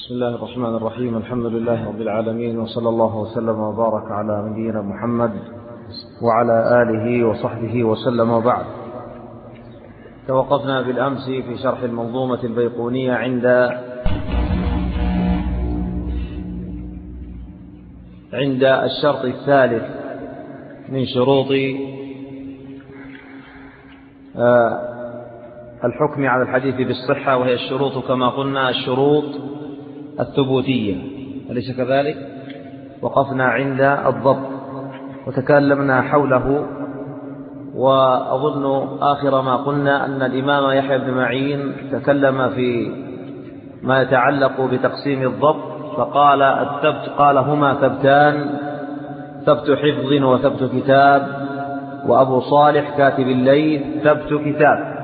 بسم الله الرحمن الرحيم. الحمد لله رب العالمين، وصلى الله وسلم وبارك على نبينا محمد وعلى آله وصحبه وسلم، وبعد. توقفنا بالأمس في شرح المنظومة البيقونية عند الشرط الثالث من شروط الحكم على الحديث بالصحة، وهي الشروط كما قلنا الشروط الثبوتية، أليس كذلك؟ وقفنا عند الضبط وتكلمنا حوله، وأظن آخر ما قلنا أن الإمام يحيى بن معين تكلم في ما يتعلق بتقسيم الضبط، فقال الثبت قال هما ثبتان: ثبت حفظ وثبت كتاب، وأبو صالح كاتب الليل ثبت كتاب.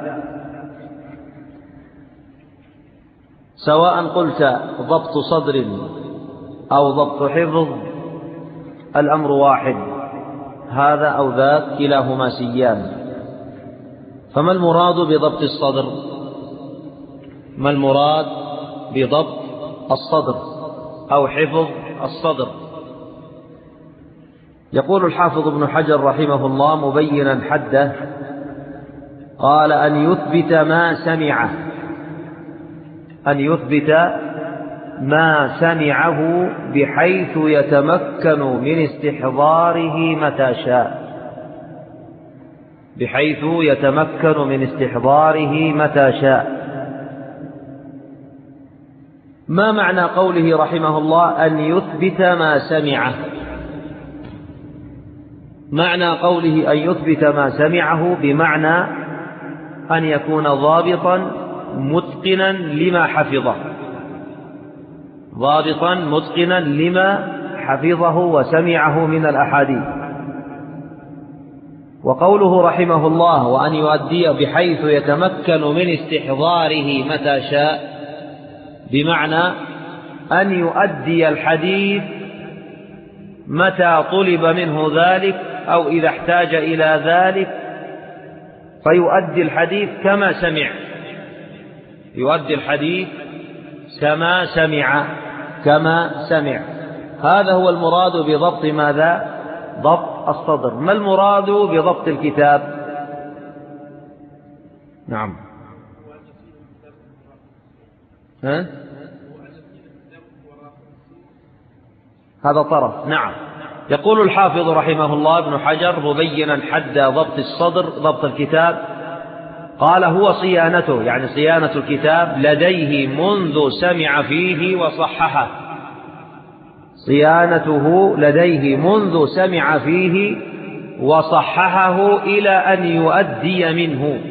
سواء قلت ضبط صدر أو ضبط حفظ الأمر واحد، هذا أو ذاك كلاهما سيان. فما المراد بضبط الصدر؟ ما المراد بضبط الصدر أو حفظ الصدر؟ يقول الحافظ ابن حجر رحمه الله مبينا حده، قال: أن يثبت ما سمعه بحيث يتمكن من استحضاره متى شاء. ما معنى قوله رحمه الله أن يثبت ما سمعه؟ معنى قوله أن يثبت ما سمعه بمعنى أن يكون ضابطا متقنا لما حفظه وسمعه من الأحاديث. وقوله رحمه الله وأن يؤدي بحيث يتمكن من استحضاره متى شاء، بمعنى أن يؤدي الحديث متى طلب منه ذلك أو إذا احتاج إلى ذلك، فيؤدي الحديث كما سمع. هذا هو المراد بضبط ماذا؟ ضبط الصدر. ما المراد بضبط الكتاب؟ نعم، هذا طرف. نعم. يقول الحافظ رحمه الله ابن حجر مبينا حد ضبط الصدر، ضبط الكتاب، قال: هو صيانته، يعني صيانة الكتاب لديه منذ سمع فيه وصححه. صيانته لديه منذ سمع فيه وصححه إلى أن يؤدي منه.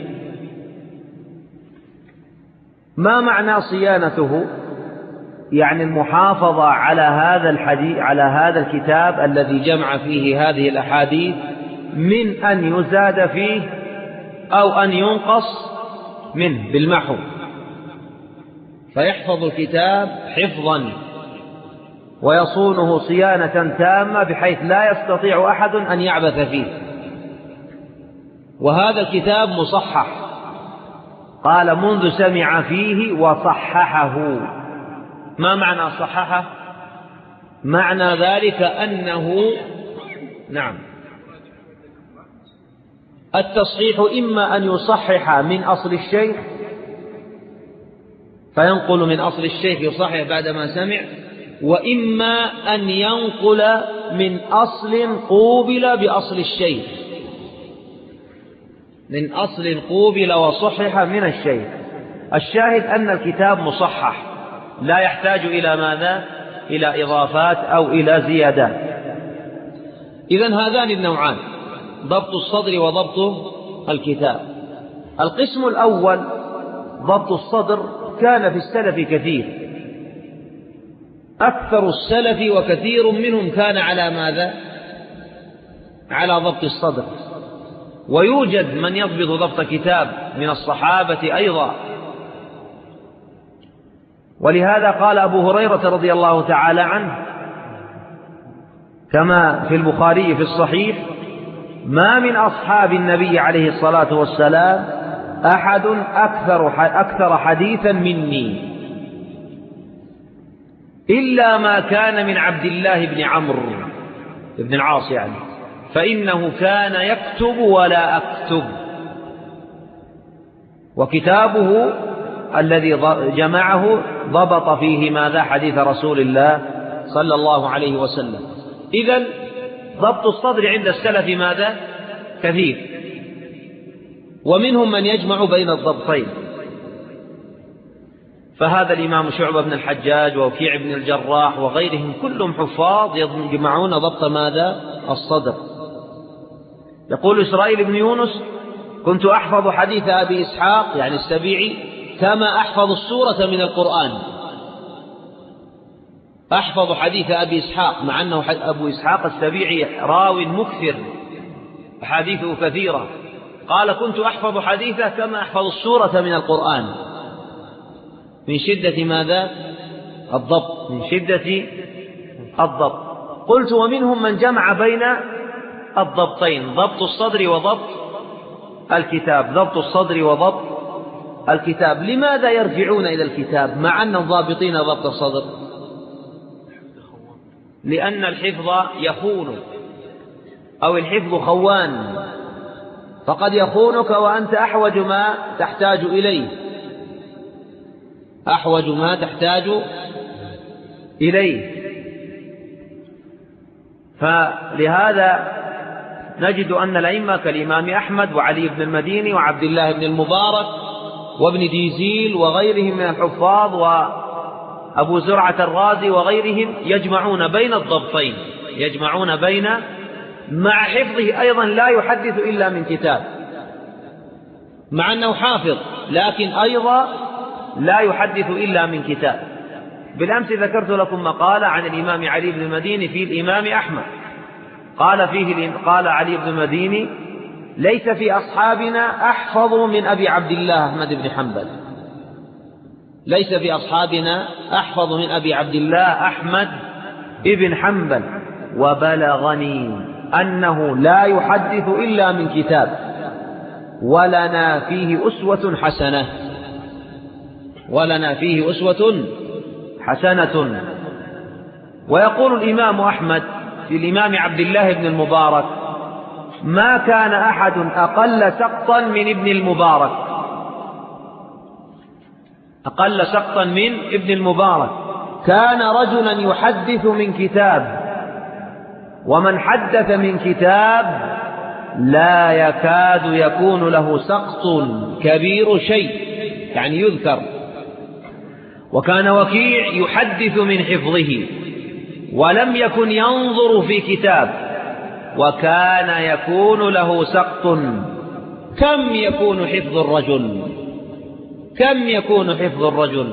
ما معنى صيانته؟ يعني المحافظة على هذا الكتاب الذي جمع فيه هذه الأحاديث من أن يزاد فيه أو أن ينقص منه بالمحو، فيحفظ الكتاب حفظا ويصونه صيانة تامة بحيث لا يستطيع أحد أن يعبث فيه. وهذا الكتاب مصحح، قال منذ سمع فيه وصححه. ما معنى صححه؟ معنى ذلك أنه التصحيح إما أن يصحح من أصل الشيخ، فينقل من أصل الشيخ يصحح بعدما سمع، وإما أن ينقل من أصل قوبل بأصل الشيخ، من أصل قوبل وصحح من الشيخ. الشاهد أن الكتاب مصحح، لا يحتاج إلى ماذا؟ إلى إضافات أو إلى زيادات. إذن هذان النوعان، ضبط الصدر وضبط الكتاب. القسم الأول ضبط الصدر كان في السلف كثير، أكثر السلف وكثير منهم كان على ماذا؟ على ضبط الصدر. ويوجد من يضبط ضبط كتاب من الصحابة أيضا. ولهذا قال أبو هريرة رضي الله تعالى عنه كما في البخاري في الصحيح: ما من أصحاب النبي عليه الصلاة والسلام أحد أكثر حديثا مني. إلا ما كان من عبد الله بن عمرو بن العاص يعني، فإنه كان يكتب ولا أكتب. وكتابه الذي جمعه ضبط فيه ماذا؟ حديث رسول الله صلى الله عليه وسلم. إذن ضبط الصدر عند السلف ماذا؟ كثير. ومنهم من يجمع بين الضبطين، فهذا الإمام شعبة بن الحجاج ووكيع بن الجراح وغيرهم كلهم حفاظ يجمعون ضبط ماذا؟ الصدر. يقول إسرائيل بن يونس: كنت أحفظ حديث أبي إسحاق يعني السبيعي كما أحفظ السورة من القرآن. أحفظ حديث أبي إسحاق، مع أنه أبو إسحاق السبيعي راو مكثر، أحاديثه كثيرة. قال: كنت أحفظ حديثه كما أحفظ السورة من القرآن، من شدة ماذا؟ الضبط، من شدة الضبط. قلت: ومنهم من جمع بين الضبطين، ضبط الصدر وضبط الكتاب، ضبط الصدر وضبط الكتاب. لماذا يرجعون إلى الكتاب مع أنهم ضابطين ضبط الصدر؟ لأن الحفظ يخون، أو الحفظ خوان، فقد يخونك وأنت أحوج ما تحتاج إليه، أحوج ما تحتاج إليه. فلهذا نجد أن الأئمة كالإمام أحمد وعلي بن المديني وعبد الله بن المبارك وابن ديزيل وغيرهم من الحفاظ وأبو زرعة الرازي وغيرهم يجمعون بين الضبطين، يجمعون بين، مع حفظه أيضا لا يحدث إلا من كتاب، مع أنه حافظ لكن أيضا لا يحدث إلا من كتاب. بالأمس ذكرت لكم مقالة عن الإمام علي بن المديني في الإمام أحمد، قال علي بن المديني: ليس في أصحابنا أحفظ من أبي عبد الله أحمد بن حنبل، ليس في أصحابنا أحفظ من أبي عبد الله أحمد بن حنبل، وبلغني أنه لا يحدث إلا من كتاب، ولنا فيه أسوة حسنة، ولنا فيه أسوة حسنة. ويقول الإمام أحمد في الإمام عبد الله بن المبارك: ما كان أحد أقل سقطا من ابن المبارك، أقل سقطا من ابن المبارك، كان رجلا يحدث من كتاب، ومن حدث من كتاب لا يكاد يكون له سقط كبير شيء، يعني يذكر. وكان وكيع يحدث من حفظه ولم يكن ينظر في كتاب، وكان يكون له سقط. كم يكون حفظ الرجل، كم يكون حفظ الرجل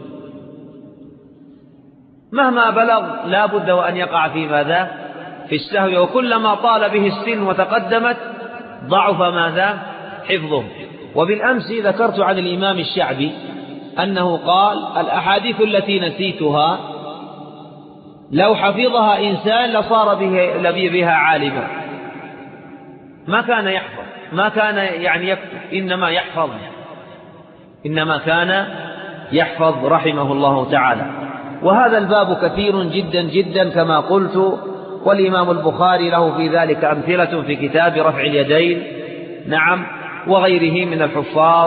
مهما بلغ لا بد وأن يقع في ماذا؟ في السهو، وكلما طال به السن وتقدمت ضعف ماذا؟ حفظه. وبالأمس ذكرت عن الإمام الشعبي أنه قال: الأحاديث التي نسيتها لو حفظها إنسان لصار بها عالما. ما كان يحفظ، ما كان يعني يكتب، إنما يحفظ، إنما كان يحفظ رحمه الله تعالى. وهذا الباب كثير جدا جدا كما قلت، والإمام البخاري له في ذلك أمثلة في كتاب رفع اليدين، نعم، وغيره من الحفاظ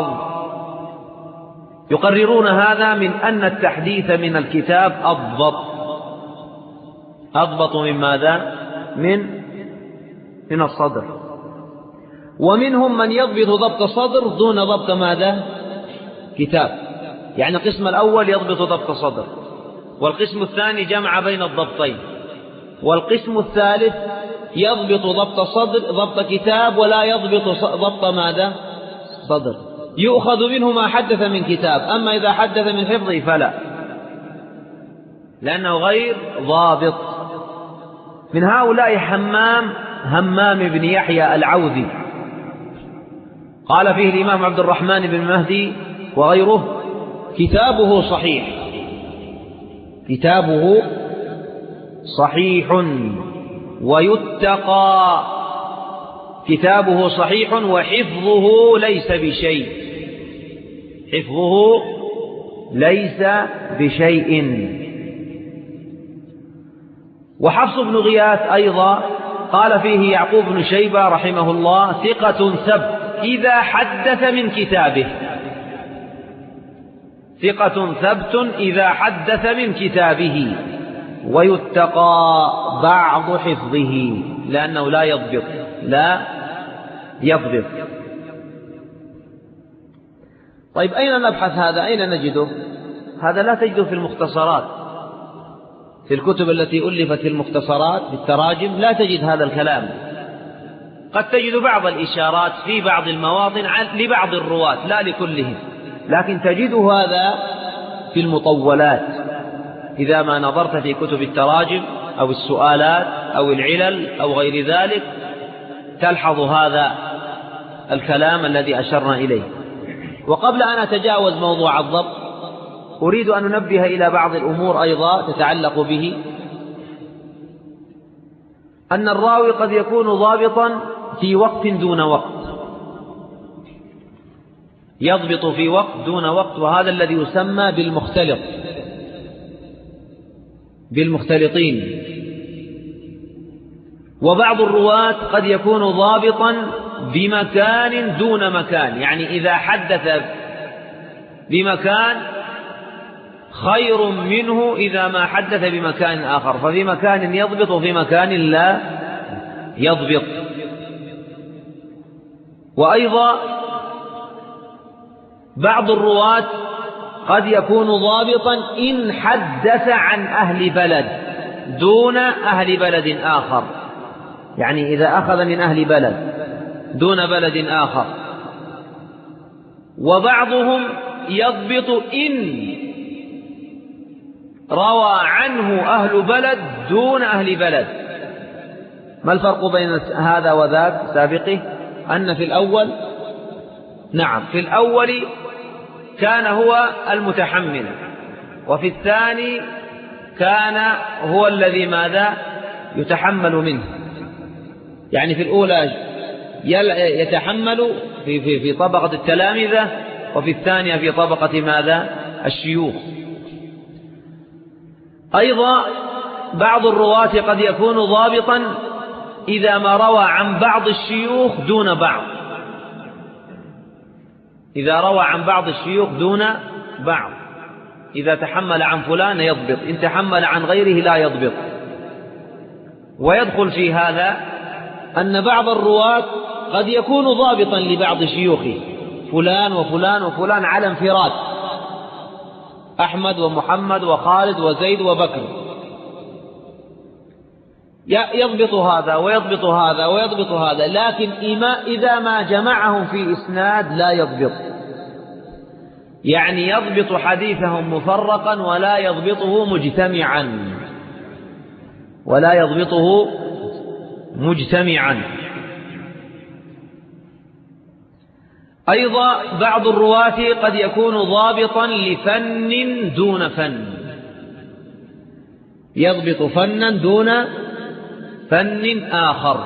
يقررون هذا، من أن التحديث من الكتاب أضبط من ماذا؟ من الصدر. ومنهم من يضبط ضبط صدر دون ضبط ماذا؟ كتاب. يعني القسم الأول يضبط ضبط صدر، والقسم الثاني جمع بين الضبطين، والقسم الثالث يضبط ضبط صدر ضبط كتاب ولا يضبط ضبط ماذا؟ صدر. يؤخذ منه ما حدث من كتاب، أما إذا حدث من حفظه فلا، لأنه غير ضابط. من هؤلاء همام بن يحيى العوذي، قال فيه الإمام عبد الرحمن بن مهدي وغيره: كتابه صحيح، كتابه صحيح ويتقى، كتابه صحيح وحفظه ليس بشيء، حفظه ليس بشيء. وحفص بن غياث أيضا قال فيه يعقوب بن شيبة رحمه الله: ثقة ثبت إذا حدث من كتابه. ثقة ثبت إذا حدث من كتابه، ويتقى بعض حفظه، لأنه لا يضبط. طيب أين نبحث هذا؟ أين نجده؟ هذا لا تجده في المختصرات، في الكتب التي ألفت في المختصرات بالتراجم لا تجد هذا الكلام. قد تجد بعض الإشارات في بعض المواطن لبعض الرواة لا لكلهم، لكن تجد هذا في المطولات. إذا ما نظرت في كتب التراجم أو السؤالات أو العلل أو غير ذلك تلحظ هذا الكلام الذي أشرنا إليه. وقبل أن أتجاوز موضوع الضبط أريد أن ننبه إلى بعض الأمور أيضا تتعلق به، أن الراوي قد يكون ضابطا في وقت دون وقت، يضبط في وقت دون وقت، وهذا الذي يسمى بالمختلطين. وبعض الرواة قد يكون ضابطا بمكان دون مكان، يعني إذا حدث بمكان خير منه إذا ما حدث بمكان آخر، ففي مكان يضبط وفي مكان لا يضبط. وأيضا بعض الرواة قد يكون ضابطا إن حدث عن أهل بلد دون أهل بلد آخر، يعني إذا أخذ من أهل بلد دون بلد آخر. وبعضهم يضبط إن روى عنه أهل بلد دون أهل بلد. ما الفرق بين هذا وذاك سابقه؟ أن في الأول في الأول كان هو المتحمل، وفي الثاني كان هو الذي ماذا يتحمل منه. يعني في الأولى يتحمل في طبقة التلامذة، وفي الثانية في طبقة ماذا الشيوخ. أيضا بعض الرواة قد يكون ضابطا إذا ما روى عن بعض الشيوخ دون بعض، إذا روى عن بعض الشيوخ دون بعض، إذا تحمل عن فلان يضبط، إن تحمل عن غيره لا يضبط. ويدخل في هذا أن بعض الرواة قد يكون ضابطا لبعض شيوخه، فلان وفلان وفلان على انفراد، أحمد ومحمد وخالد وزيد وبكر، يضبط هذا ويضبط هذا ويضبط هذا، لكن إذا ما جمعهم في إسناد لا يضبط، يعني يضبط حديثهم مفرقا ولا يضبطه مجتمعا. أيضا بعض الرواة قد يكون ضابطا لفن دون فن، يضبط فنا دون فن آخر،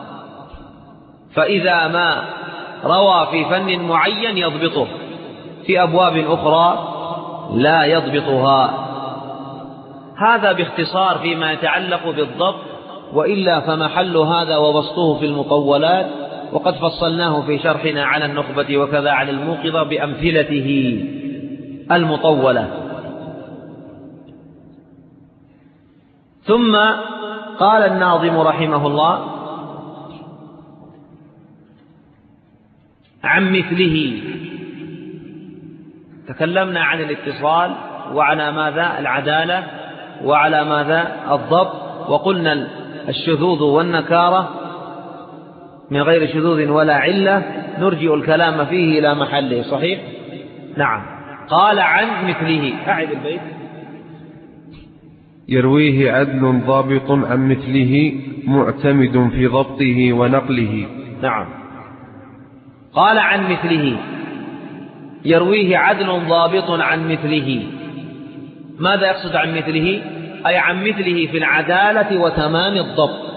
فإذا ما روى في فن معين يضبطه، في أبواب أخرى لا يضبطها. هذا باختصار فيما يتعلق بالضبط، وإلا فمحل هذا وبسطه في المطولات، وقد فصلناه في شرحنا على النخبة وكذا على الموقظة بأمثلته المطولة. ثم قال الناظم رحمه الله عن مثله. تكلمنا عن الاتصال وعلى ماذا العدالة وعلى ماذا الضبط، وقلنا الشذوذ والنكارة من غير شذوذ ولا علة نرجئ الكلام فيه إلى محله. صحيح؟ نعم. قال عن مثله. أعد البيت. يرويه عدل ضابط عن مثله معتمد في ضبطه ونقله. نعم. قال عن مثله، يرويه عدل ضابط عن مثله. ماذا يقصد عن مثله؟ أي عن مثله في العدالة وتمام الضبط،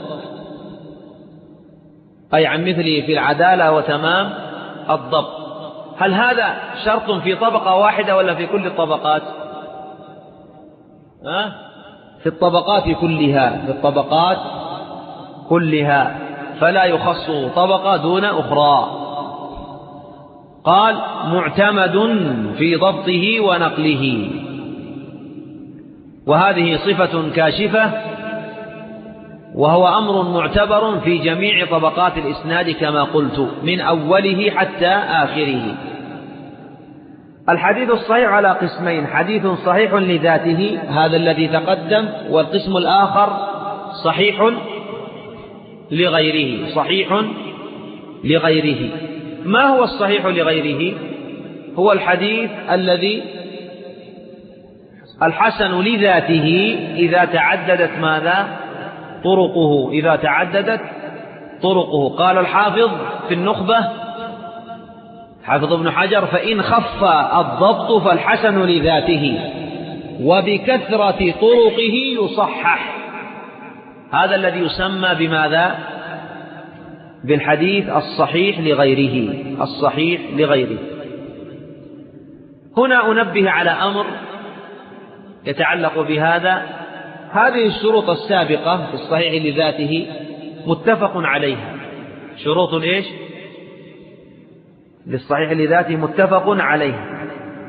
أي عن مثله في العدالة وتمام الضبط. هل هذا شرط في طبقة واحدة ولا في كل الطبقات؟ في الطبقات كلها فلا يخص طبقة دون أخرى. قال معتمد في ضبطه ونقله، وهذه صفة كاشفة، وهو أمر معتبر في جميع طبقات الإسناد كما قلت من أوله حتى آخره. الحديث الصحيح على قسمين: حديث صحيح لذاته، هذا الذي تقدم، والقسم الآخر صحيح لغيره. ما هو الصحيح لغيره؟ هو الحديث الذي الحسن لذاته إذا تعددت طرقه. قال الحافظ في النخبة، حافظ ابن حجر: فإن خف الضبط فالحسن لذاته وبكثرة طرقه يصحح. هذا الذي يسمى بماذا؟ بالحديث الصحيح لغيره. هنا أنبه على أمر يتعلق بهذا. هذه الشروط السابقة في الصحيح لذاته متفق عليها. شروط إيش؟ للصحيح لذاته متفق عليها،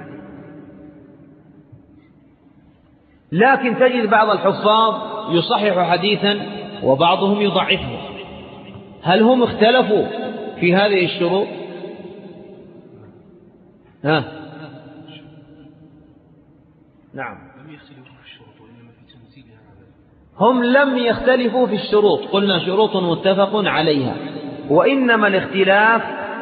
لكن تجد بعض الحفاظ يصحح حديثا وبعضهم يضعفه. هل هم اختلفوا في هذه الشروط؟ نعم، هم لم يختلفوا في الشروط، قلنا شروط متفق عليها، وإنما الاختلاف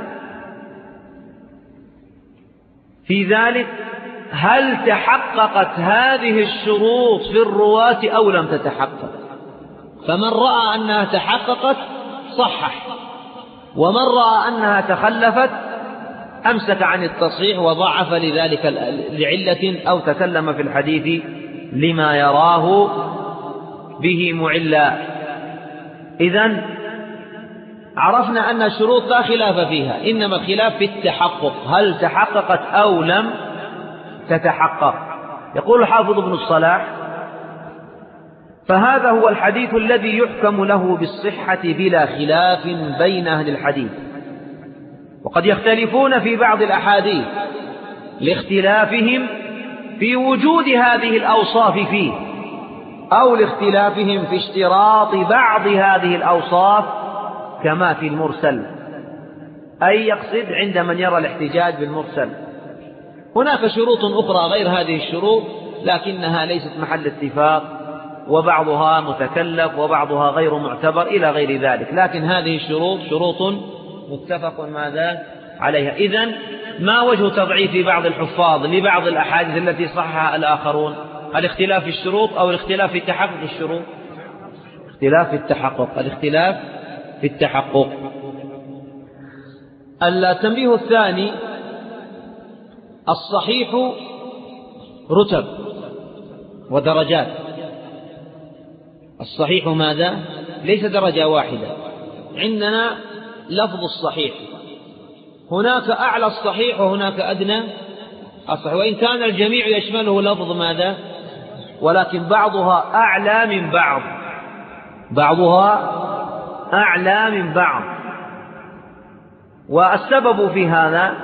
في ذلك هل تحققت هذه الشروط في الرواة أو لم تتحقق. فمن رأى أنها تحققت صحح، ومن رأى أنها تخلفت أمسك عن التصحيح وضعف لذلك لعلة أو تكلم في الحديث لما يراه به معلا. إذن عرفنا أن الشروط لا خلاف فيها، إنما الخلاف في التحقق، هل تحققت أو لم تتحقق. يقول الحافظ ابن الصلاح: فهذا هو الحديث الذي يحكم له بالصحة بلا خلاف بين أهل الحديث، وقد يختلفون في بعض الأحاديث لاختلافهم في وجود هذه الأوصاف فيه، أو لاختلافهم في اشتراط بعض هذه الأوصاف كما في المرسل، أي يقصد عند من يرى الاحتجاج بالمرسل. هناك شروط أخرى غير هذه الشروط لكنها ليست محل اتفاق، وبعضها متكلف وبعضها غير معتبر إلى غير ذلك، لكن هذه الشروط شروط متفق عليها. إذن ما وجه تضعيف بعض الحفاظ لبعض الأحاديث التي صحها الآخرون؟ الاختلاف في الشروط أو الاختلاف في تحقق الشروط؟ الاختلاف في التحقق. التنبيه الثاني: الصحيح رتب ودرجات. الصحيح ماذا؟ ليس درجة واحدة. عندنا لفظ الصحيح، هناك أعلى الصحيح وهناك أدنى الصحيح، وإن كان الجميع يشمله لفظ ماذا؟ ولكن بعضها أعلى من بعض. والسبب في هذا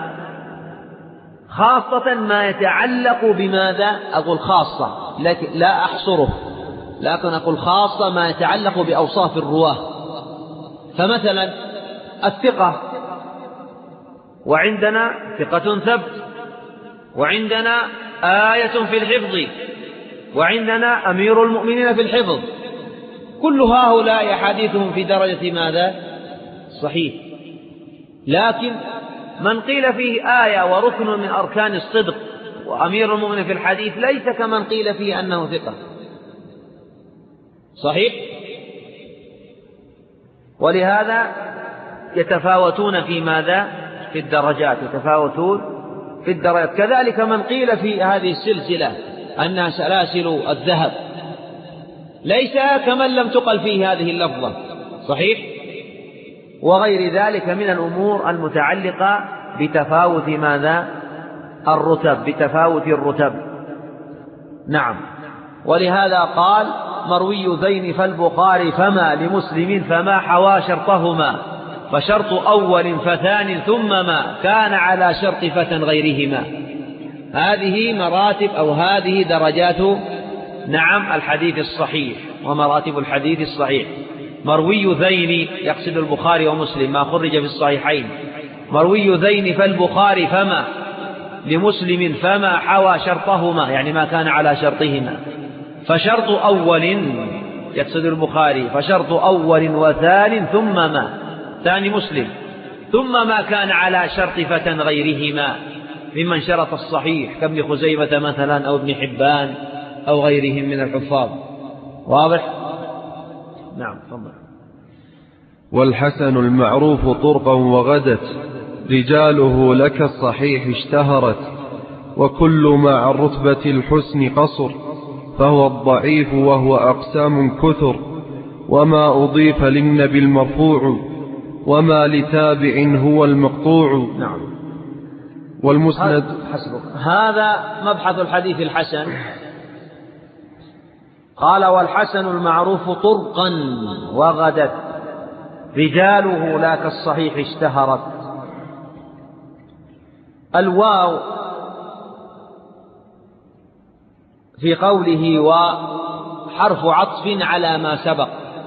خاصة ما يتعلق بماذا؟ أقول خاصة لكن لا أحصره، لكن أقول خاصة ما يتعلق بأوصاف الرواه. فمثلا الثقة، وعندنا ثقة ثبت، وعندنا آية في الحفظ، وعندنا أمير المؤمنين في الحفظ، كل هؤلاء حديثهم في درجة ماذا؟ صحيح. لكن من قيل فيه آية وركن من أركان الصدق وأمير المؤمنين في الحديث ليس كمن قيل فيه أنه ثقة. صحيح؟ ولهذا يتفاوتون في ماذا؟ في الدرجات، كذلك من قيل في هذه السلسلة أنها سلاسل الذهب ليس كمن لم تقل فيه هذه اللفظة. صحيح؟ وغير ذلك من الأمور المتعلقة بتفاوت ماذا؟ بتفاوت الرتب. نعم. ولهذا قال مروي ذين فالبخاري فما لمسلم فما حوى شرطهما، فشرط أول فثان ثم ما كان على شرط فتى غيرهما. هذه مراتب أو هذه درجات الحديث الصحيح ومراتب الحديث الصحيح. مروي ذين يقصد البخاري ومسلم ما خرج في الصحيحين، مروي ذين فالبخاري فما لمسلم فما حوى شرطهما، يعني ما كان على شرطهما. فشرط أول يقصد البخاري، فشرط أول وثان ثم ما، ثاني مسلم، ثم ما كان على شرط فتى غيرهما ممن شرط الصحيح كابن خزيمة مثلا أو ابن حبان أو غيرهم من الحفاظ. واضح؟ نعم تفضل. والحسن المعروف طرقا وغدت، رجاله لك الصحيح اشتهرت، وكل ما عن رتبة الحسن قصر، فهو الضعيف وهو أقسام كثر، وما أضيف للنبي المرفوع، وما لتابع هو المقطوع. نعم. والمسند. حسبك. هذا مبحث الحديث الحسن. قال والحسن المعروف طرقا وغدت، رجاله لا كالصحيح اشتهرت. الواو في قوله وحرف عطف على ما سبق.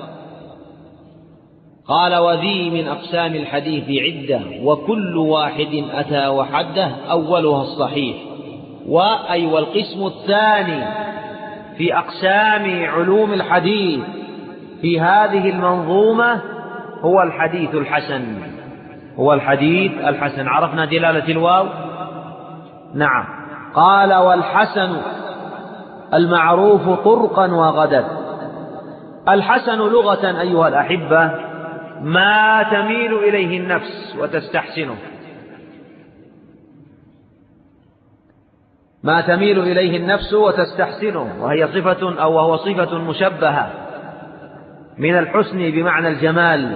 قال وذي من أقسام الحديث عدة، وكل واحد أتى وحده أولها الصحيح. وأي والقسم الثاني في أقسام علوم الحديث في هذه المنظومة هو الحديث الحسن. هو الحديث الحسن. عرفنا دلالة الواو؟ نعم. قال والحسن المعروف طرقا وغدت. الحسن لغة أيها الأحبة ما تميل إليه النفس وتستحسنه، ما تميل إليه النفس وتستحسنه، وهي صفة أو وهو صفة مشبهة من الحسن بمعنى الجمال.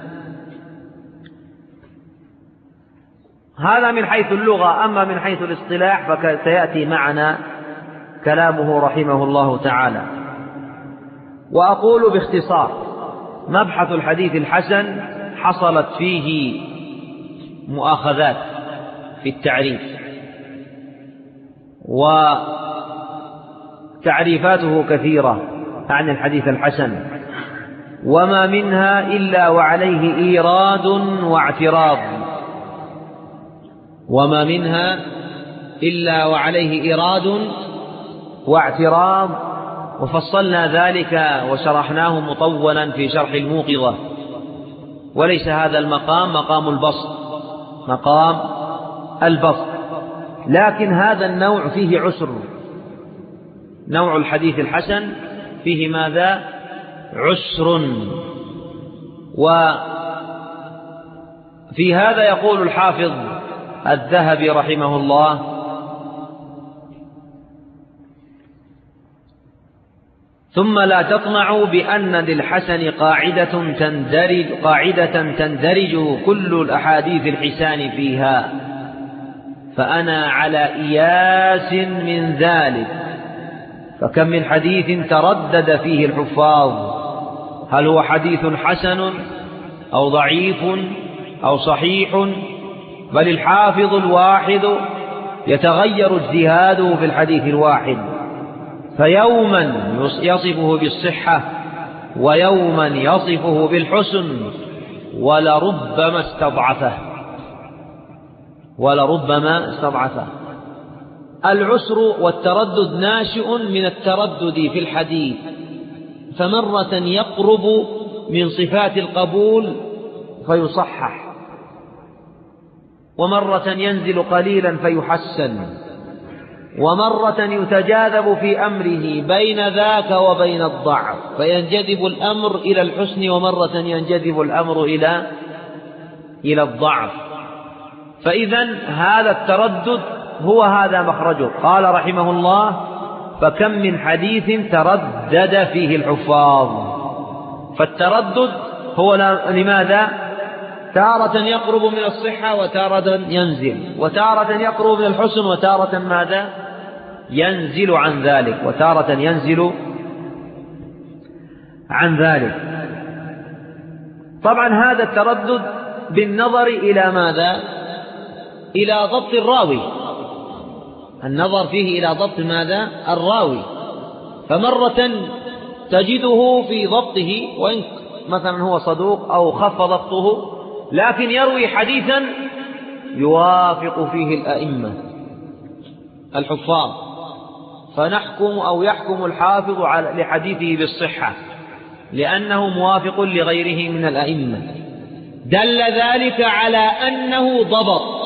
هذا من حيث اللغة. أما من حيث الاصطلاح فسيأتي معنا كلامه رحمه الله تعالى. وأقول باختصار مبحث الحديث الحسن حصلت فيه مؤاخذات في التعريف، وتعريفاته كثيرة عن الحديث الحسن، وما منها إلا وعليه إيراد واعتراض، وما منها إلا وعليه إيراد واعتراض، وفصلنا ذلك وشرحناه مطولا في شرح الموقظة. وليس هذا المقام مقام البسط، مقام البسط، لكن هذا النوع فيه عسر. نوع الحديث الحسن فيه ماذا؟ عسر. وفي هذا يقول الحافظ الذهبي رحمه الله: ثم لا تطمعوا بأن للحسن قاعدة تندرج كل الأحاديث الحسان فيها، فأنا على إياس من ذلك. فكم من حديث تردد فيه الحفاظ، هل هو حديث حسن أو ضعيف أو صحيح؟ بل الحافظ الواحد يتغير اجتهاده في الحديث الواحد، فيوما يصفه بالصحة ويوما يصفه بالحسن، ولربما استضعفه. العسر والتردد ناشئ من التردد في الحديث، فمرة يقرب من صفات القبول فيصحح، ومرة ينزل قليلا فيحسن، ومرة يتجاذب في أمره بين ذاك وبين الضعف فينجذب الأمر إلى الحسن، ومرة ينجذب الأمر إلى الضعف. فإذا هذا التردد هو هذا مخرجه. قال رحمه الله: فكم من حديث تردد فيه الحفاظ. فالتردد هو لماذا؟ تارة يقرب من الصحة وتارة ينزل، وتارة يقرب من الحسن وتارة ماذا؟ ينزل عن ذلك وتارة ينزل عن ذلك. طبعا هذا التردد بالنظر إلى ماذا؟ إلى ضبط الراوي، النظر فيه إلى ضبط ماذا؟ الراوي. فمرة تجده في ضبطه وإن مثلا هو صدوق أو خف ضبطه، لكن يروي حديثا يوافق فيه الأئمة الحفاظ، فنحكم أو يحكم الحافظ لحديثه بالصحة لأنه موافق لغيره من الأئمة. دل ذلك على أنه ضبط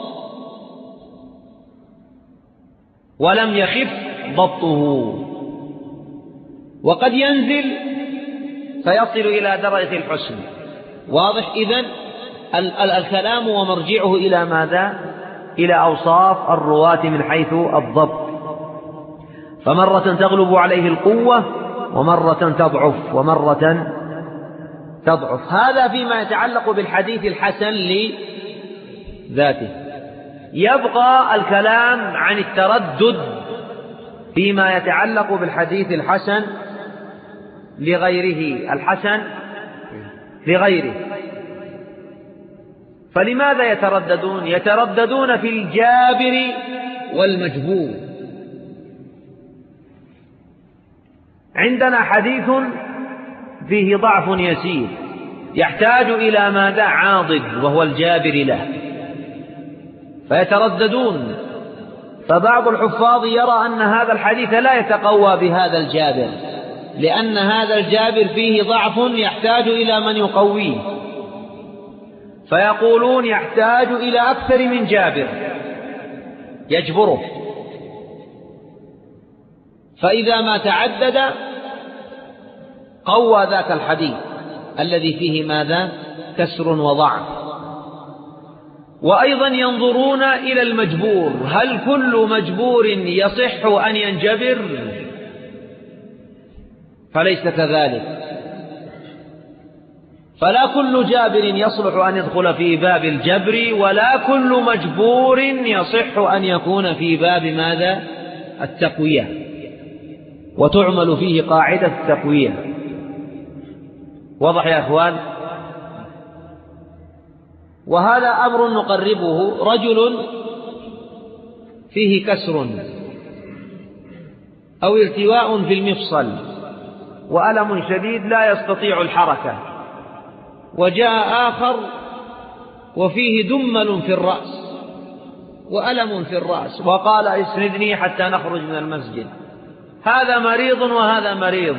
ولم يخف ضبطه، وقد ينزل فيصل إلى درجة الحسن. واضح؟ إذن الكلام ومرجعه إلى ماذا؟ إلى أوصاف الرواة من حيث الضبط، فمرة تغلب عليه القوة ومرة تضعف ومرة تضعف. هذا فيما يتعلق بالحديث الحسن لذاته. يبقى الكلام عن التردد فيما يتعلق بالحديث الحسن لغيره، الحسن لغيره. فلماذا يترددون؟ يترددون في الجابر والمجبور. عندنا حديث فيه ضعف يسير يحتاج إلى ماذا؟ عاضد وهو الجابر له، فيترددون. فبعض الحفاظ يرى أن هذا الحديث لا يتقوى بهذا الجابر، لأن هذا الجابر فيه ضعف يحتاج إلى من يقويه، فيقولون يحتاج إلى أكثر من جابر يجبره، فإذا ما تعدد قوى ذاك الحديث الذي فيه ماذا؟ كسر وضعف. وأيضا ينظرون إلى المجبور، هل كل مجبور يصح أن ينجبر؟ فليس كذلك، فلا كل جابر يصلح أن يدخل في باب الجبر، ولا كل مجبور يصح أن يكون في باب ماذا؟ التقوية، وتعمل فيه قاعدة التقوية. واضح يا أخوان؟ وهذا أمر نقربه. رجل فيه كسر أو التواء في المفصل وألم شديد لا يستطيع الحركة، وجاء آخر وفيه دمل في الرأس وألم في الرأس وقال اسندني حتى نخرج من المسجد. هذا مريض وهذا مريض،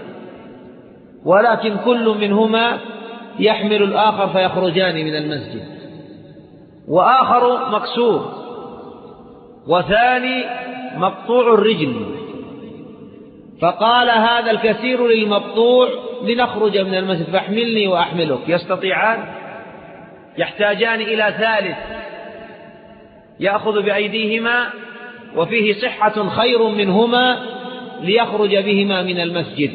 ولكن كل منهما يحمل الآخر فيخرجان من المسجد، وآخر مكسور وثاني مقطوع الرجل، فقال هذا الكثير للمقطوع لنخرج من المسجد فاحملني وأحملك. يستطيعان؟ يحتاجان إلى ثالث يأخذ بأيديهما وفيه صحة خير منهما ليخرج بهما من المسجد،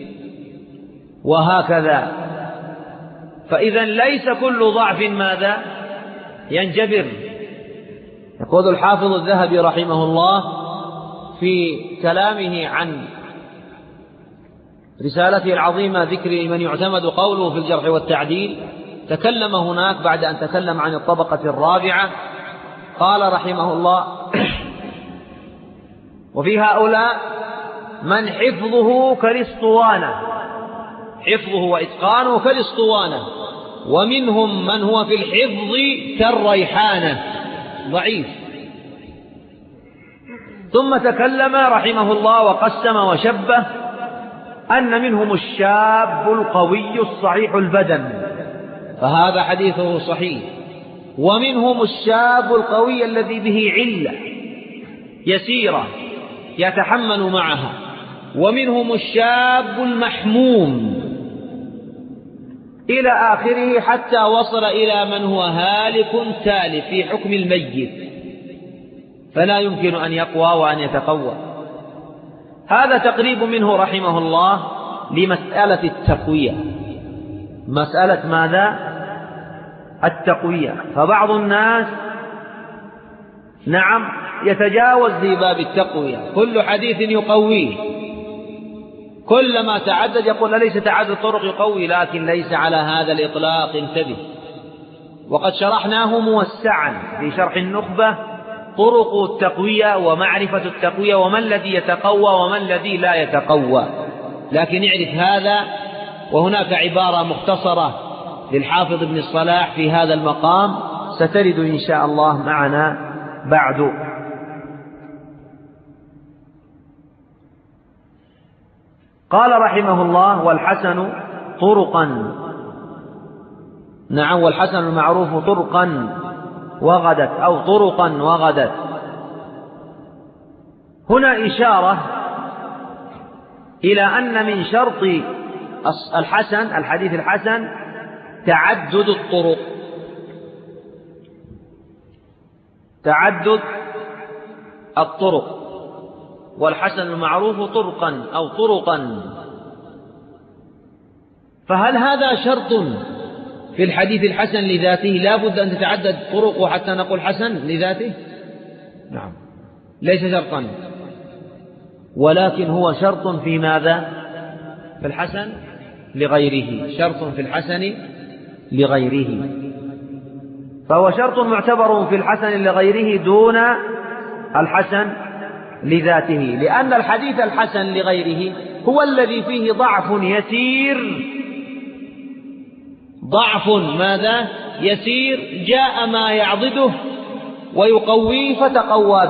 وهكذا. فإذا ليس كل ضعف ماذا؟ ينجبر. يقول الحافظ الذهبي رحمه الله في كلامه عن رسالته العظيمة ذكر من يعتمد قوله في الجرح والتعديل، تكلم هناك بعد أن تكلم عن الطبقة الرابعة، قال رحمه الله: وفي هؤلاء من حفظه كالاسطوانة، حفظه وإتقانه كالاسطوانة، ومنهم من هو في الحفظ كالريحانة ضعيف. ثم تكلم رحمه الله وقسم وشبه أن منهم الشاب القوي الصحيح البدن، فهذا حديثه صحيح، ومنهم الشاب القوي الذي به علة يسيرة يتحمل معها، ومنهم الشاب المحموم إلى آخره، حتى وصل إلى من هو هالك تالف في حكم الميت، فلا يمكن أن يقوى وأن يتقوى. هذا تقريب منه رحمه الله لمسألة التقوية. مسألة ماذا؟ التقوية. فبعض الناس نعم يتجاوز في باب التقوية، كل حديث يقويه، كلما تعدد يقول ليس تعدد طرق يقوي، لكن ليس على هذا الإطلاق، انتبه. وقد شرحناه موسعا في شرح النخبة طرق التقوية ومعرفة التقوية وما الذي يتقوى وما الذي لا يتقوى، لكن اعرف هذا. وهناك عبارة مختصرة للحافظ ابن الصلاح في هذا المقام سترد إن شاء الله معنا بعد. قال رحمه الله: والحسن طرقا. نعم، والحسن المعروف طرقا وغدت أو طرقا وغدت. هنا إشارة إلى أن من شرط الحسن، الحديث الحسن، تعدد الطرق، تعدد الطرق. والحسن المعروف طرقا أو طرقا، فهل هذا شرط في الحديث الحسن لذاته؟ لا بد أن تتعدد طرقه حتى نقول حسن لذاته؟ نعم، ليس شرطا، ولكن هو شرط في ماذا؟ في الحسن لغيره، شرط في الحسن لغيره، فهو شرط معتبر في الحسن لغيره دون الحسن لذاته، لأن الحديث الحسن لغيره هو الذي فيه ضعف يسير، ضعف ماذا؟ يسير، جاء ما يعضده ويقويه فتقوى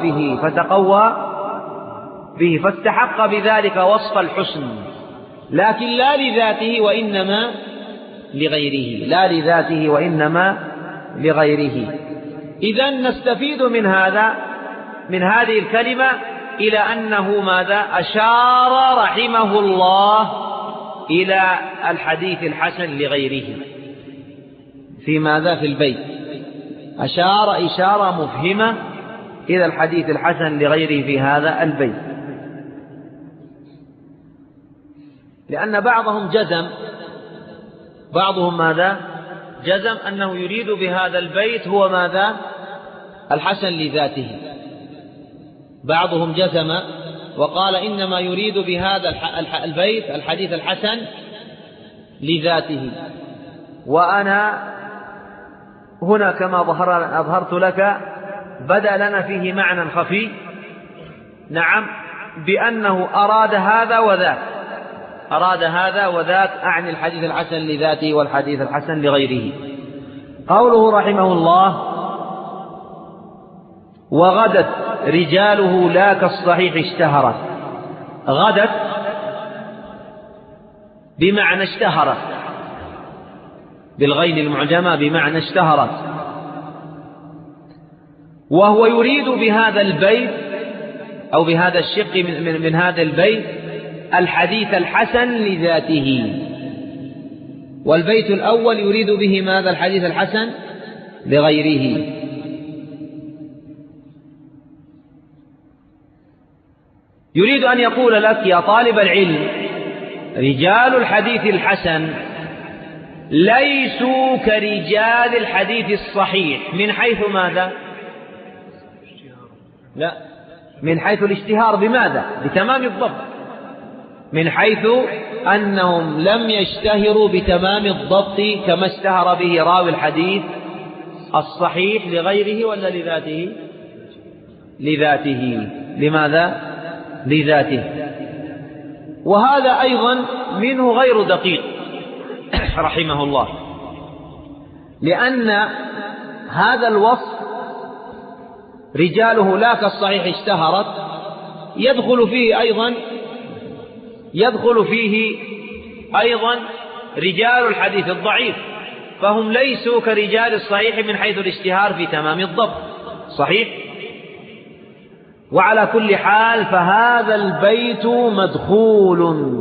به فاستحق بذلك وصف الحسن، لكن لا لذاته وإنما لغيره، لا لذاته وإنما لغيره. إذن نستفيد من هذا، من هذه الكلمة، إلى أنه ماذا؟ أشار رحمه الله إلى الحديث الحسن لغيره في ماذا؟ في البيت، أشار إشارة مفهمة إلى الحديث الحسن لغيره في هذا البيت، لأن بعضهم جزم، بعضهم ماذا؟ جزم أنه يريد بهذا البيت هو ماذا؟ الحسن لذاته. بعضهم جزم وقال إنما يريد بهذا البيت الحديث الحسن لذاته. وأنا هنا كما أظهرت لك بدأ لنا فيه معنى خفي، نعم، بأنه أراد هذا وذاك، أراد هذا وذاك، أعني الحديث الحسن لذاته والحديث الحسن لغيره. قوله رحمه الله: وغدت رجاله لا كالصحيح اشتهرت. غدت بمعنى اشتهرت، بالغين المعجمة بمعنى اشتهرت، وهو يريد بهذا البيت أو بهذا الشق من هذا البيت الحديث الحسن لذاته، والبيت الأول يريد به ماذا؟ الحديث الحسن لغيره. يريد أن يقول لك يا طالب العلم: رجال الحديث الحسن ليسوا كرجال الحديث الصحيح من حيث ماذا؟ لا، من حيث الاشتهار. بماذا؟ بتمام الضبط، من حيث أنهم لم يشتهروا بتمام الضبط كما اشتهر به راوي الحديث الصحيح لغيره ولا لذاته؟ لذاته. لماذا؟ لذاته. وهذا أيضا منه غير دقيق رحمه الله، لأن هذا الوصف رجاله لا كالصحيح اشتهرت يدخل فيه أيضا رجال الحديث الضعيف، فهم ليسوا كرجال الصحيح من حيث الاشتهار في تمام الضبط، صحيح؟ وعلى كل حال فهذا البيت مدخول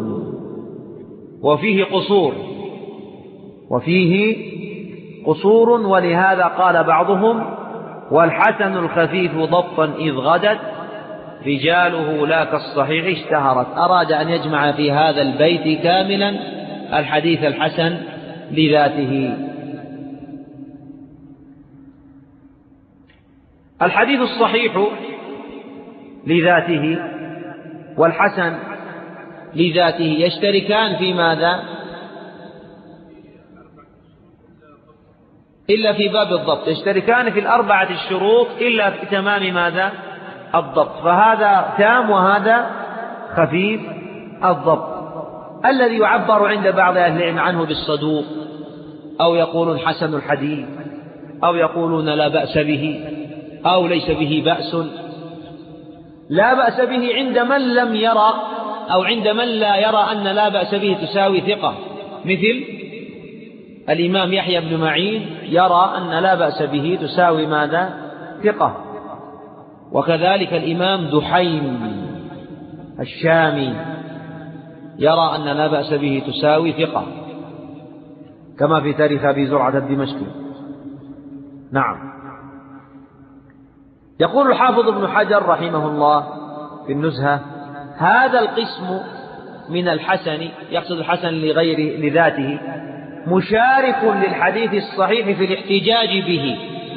وفيه قصور، ولهذا قال بعضهم: والحسن الخفيف ضبطا إذ غدت رجاله لا كالصحيح اشتهرت. أراد أن يجمع في هذا البيت كاملا الحديث الحسن لذاته. الحديث الصحيح لذاته والحسن لذاته يشتركان في ماذا؟ إلا في باب الضبط، يشتركان في الأربعة الشروط إلا في تمام ماذا؟ الضبط، فهذا تام وهذا خفيف الضبط. الذي يعبر عند بعض أهل العلم عنه بالصدوق، أو يقولون حسن الحديث، أو يقولون لا بأس به، أو ليس به بأس. لا بأس به عند من لم يرى، أو عند من لا يرى أن لا بأس به تساوي ثقة، مثل الإمام يحيى بن معين يرى أن لا بأس به تساوي ماذا؟ ثقة. وكذلك الإمام دحيم الشامي يرى أن لا بأس به تساوي ثقة، كما في تاريخ أبي زرعة الدمشقي. نعم. يقول الحافظ ابن حجر رحمه الله في النزهة: هذا القسم من الحسن، يقصد الحسن لغير لذاته، مشارك للحديث الصحيح في الاحتجاج به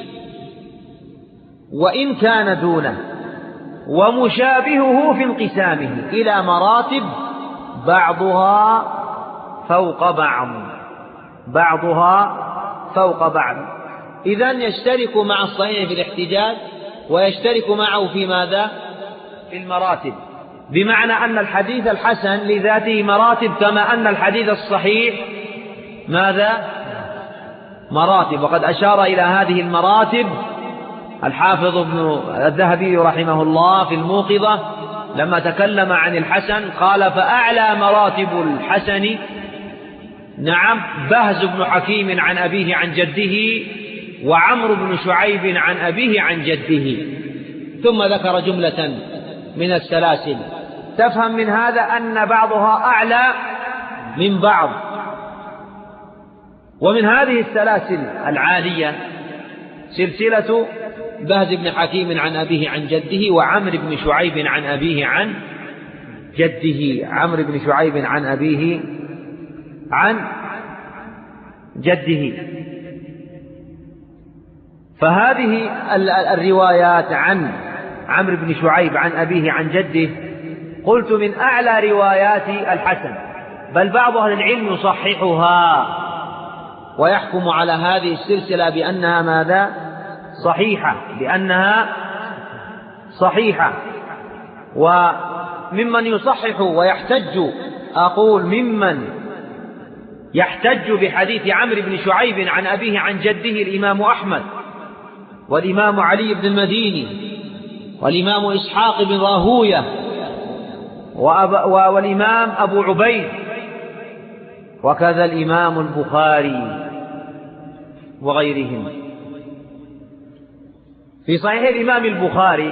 وإن كان دونه، ومشابهه في انقسامه إلى مراتب بعضها فوق بعض، بعضها فوق بعض. إذن يشترك مع الصحيح في الاحتجاج، ويشترك معه في ماذا؟ في المراتب، بمعنى أن الحديث الحسن لذاته مراتب، كما أن الحديث الصحيح ماذا؟ مراتب. وقد أشار إلى هذه المراتب الحافظ ابن الذهبي رحمه الله في الموقظة لما تكلم عن الحسن، قال: فأعلى مراتب الحسن نعم بهز بن حكيم عن أبيه عن جده، وعمرو بن شعيب عن أبيه عن جده. ثم ذكر جملة من السلاسل تفهم من هذا أن بعضها أعلى من بعض. ومن هذه السلاسل العالية سلسلة بهز بن حكيم عن أبيه عن جده، وعمرو بن شعيب عن أبيه عن جده، عمرو بن شعيب عن أبيه عن جده. فهذه الروايات عن عمرو بن شعيب عن أبيه عن جده قلت من أعلى روايات الحسن، بل بعض أهل العلم يصححها ويحكم على هذه السلسلة بأنها ماذا؟ صحيحة، بأنها صحيحة. وممن يصحح ويحتج، أقول ممن يحتج بحديث عمرو بن شعيب عن أبيه عن جده الإمام أحمد، والإمام علي بن المديني، والإمام إسحاق بن راهوية، والإمام أبو عبيد، وكذا الإمام البخاري وغيرهم. في صحيح الإمام البخاري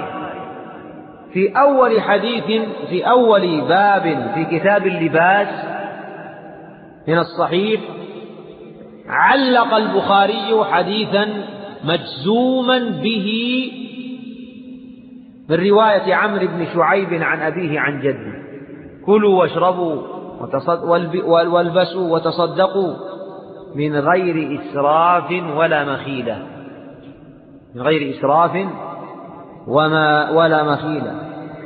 في أول باب في كتاب اللباس من الصحيح علق البخاري حديثا مجزوما به من رواية عمرو بن شعيب عن أبيه عن جده: كلوا واشربوا والبسوا وتصدقوا من غير إسراف ولا مخيلة، من غير إسراف ولا مخيلة.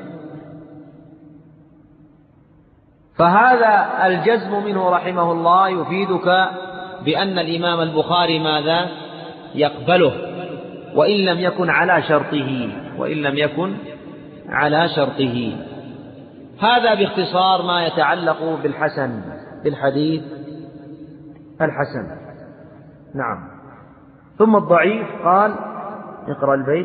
فهذا الجزم منه رحمه الله يفيدك بأن الإمام البخاري ماذا؟ يقبله، وإن لم يكن على شرطه، وإن لم يكن على شرطه. هذا باختصار ما يتعلق بالحسن، بالحديث الحسن. نعم. ثم الضعيف قال: اقرأ البيت.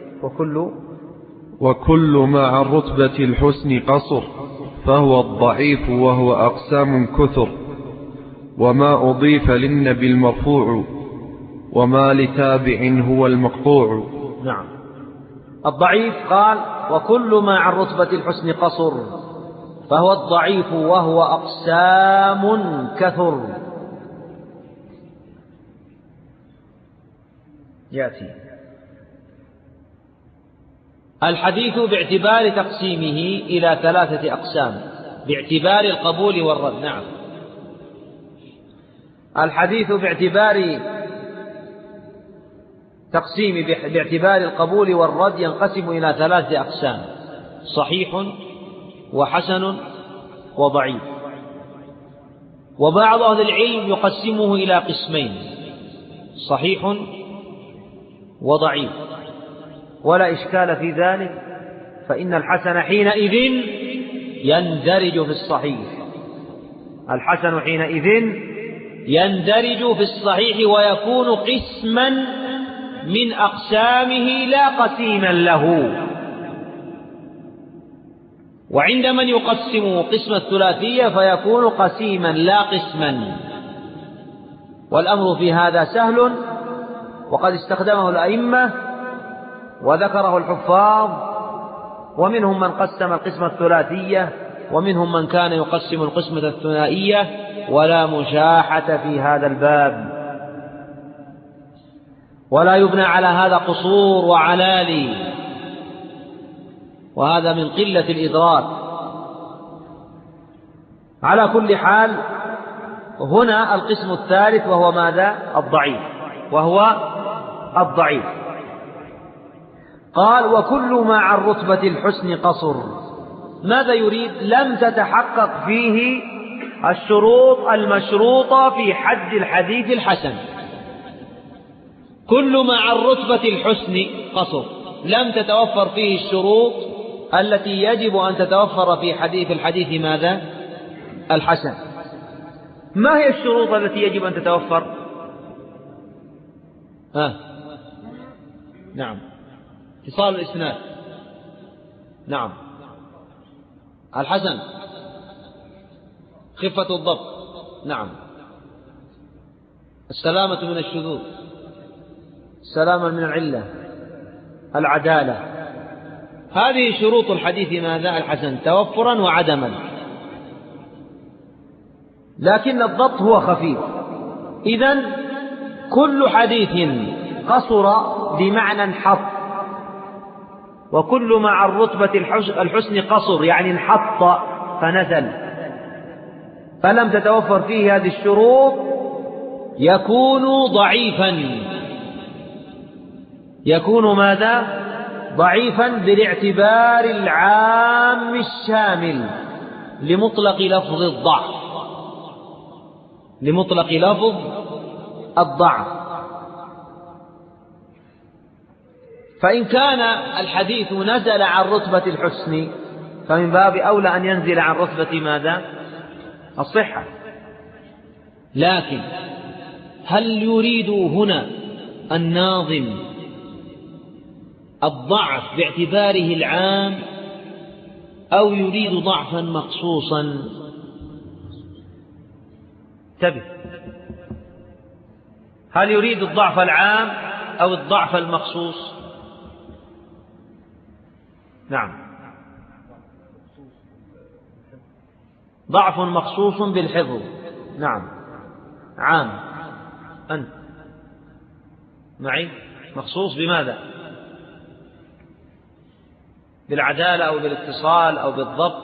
وكل ما عن رتبة الحسن قصر، فهو الضعيف، وهو أقسام كثر، وما أضيف للنبي المرفوع، وما لتابع هو المقطوع. نعم. الضعيف قال: وكل ما عن رتبة الحسن قصر، فهو الضعيف، وهو أقسام كثر. يأتي الحديث باعتبار تقسيمه إلى 3 أقسام باعتبار القبول والرد. نعم. الحديث باعتبار تقسيم باعتبار القبول والرد ينقسم إلى 3 أقسام: صحيح وحسن وضعيف. وبعض أهل العلم يقسمه إلى قسمين: صحيح وضعيف، ولا إشكال في ذلك، فإن الحسن حينئذ يندرج في الصحيح. الحسن حينئذ يندرج في الصحيح ويكون قسما من أقسامه لا قسيما له. وعند من يقسم قسم الثلاثية فيكون قسيما لا قسما. والأمر في هذا سهل، وقد استخدمه الأئمة وذكره الحفاظ، ومنهم من قسم القسمة الثلاثية، ومنهم من كان يقسم القسمة الثنائية، ولا مشاحة في هذا الباب، ولا يبنى على هذا قصور وعلالي، وهذا من قلة الإدراك. على كل حال، هنا القسم الثالث وهو ماذا؟ الضعيف، وهو الضعيف. قال: وكل ما عن رتبة الحسن قصر. ماذا يريد؟ لم تتحقق فيه الشروط المشروطة في حد الحديث الحسن. كل ما عن رتبة الحسن قصر، لم تتوفر فيه الشروط التي يجب أن تتوفر في الحديث ماذا؟ الحسن. ما هي الشروط التي يجب أن تتوفر؟ نعم، اتصال الإسناد، نعم، الحسن، خفة الضبط، نعم، السلامة من الشذوذ، السلامة من العلة، العدالة. هذه شروط الحديث ماذا؟ الحسن، توفرا وعدما. لكن الضبط هو خفيف. إذن كل حديث قصر بمعنى انحط، وكل ما عن رتبة الحسن قصر يعني انحط فنزل، فلم تتوفر فيه هذه الشروط، يكون ضعيفا. يكون ماذا؟ ضعيفا بالاعتبار العام الشامل لمطلق لفظ الضعف، لمطلق لفظ الضعف. فإن كان الحديث نزل عن رتبة الحسن فمن باب أولى أن ينزل عن رتبة ماذا؟ الصحة. لكن هل يريد هنا الناظم الضعف باعتباره العام أو يريد ضعفا مخصوصا؟ انتبه، هل يريد الضعف العام أو الضعف المخصوص؟ نعم، ضعف مخصوص بالحفظ، نعم، عام. أنت معي؟ مخصوص بماذا؟ بالعدالة أو بالاتصال أو بالضبط؟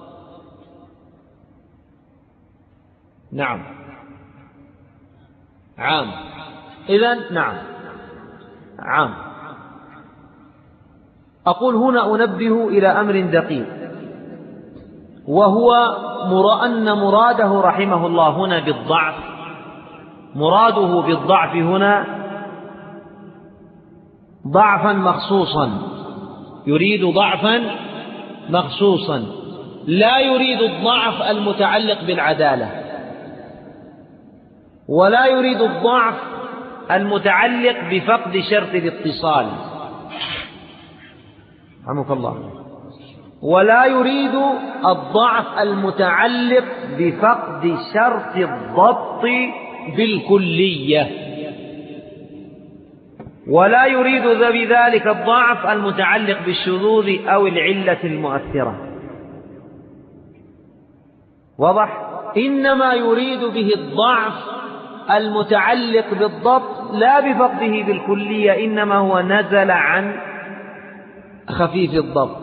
نعم، عام. إذن نعم، عام. أقول هنا أنبه إلى أمر دقيق، وهو أن مراده رحمه الله هنا بالضعف، مراده بالضعف هنا ضعفا مخصوصا، يريد ضعفا مخصوصا، لا يريد الضعف المتعلق بالعدالة، ولا يريد الضعف المتعلق بفقد شرط الاتصال، رحمك الله، ولا يريد الضعف المتعلق بفقد شرط الضبط بالكلية، ولا يريد بذلك الضعف المتعلق بالشذوذ أو العلة المؤثرة. واضح؟ إنما يريد به الضعف المتعلق بالضبط لا بفقده بالكلية، إنما هو نزل عن خفيف الضبط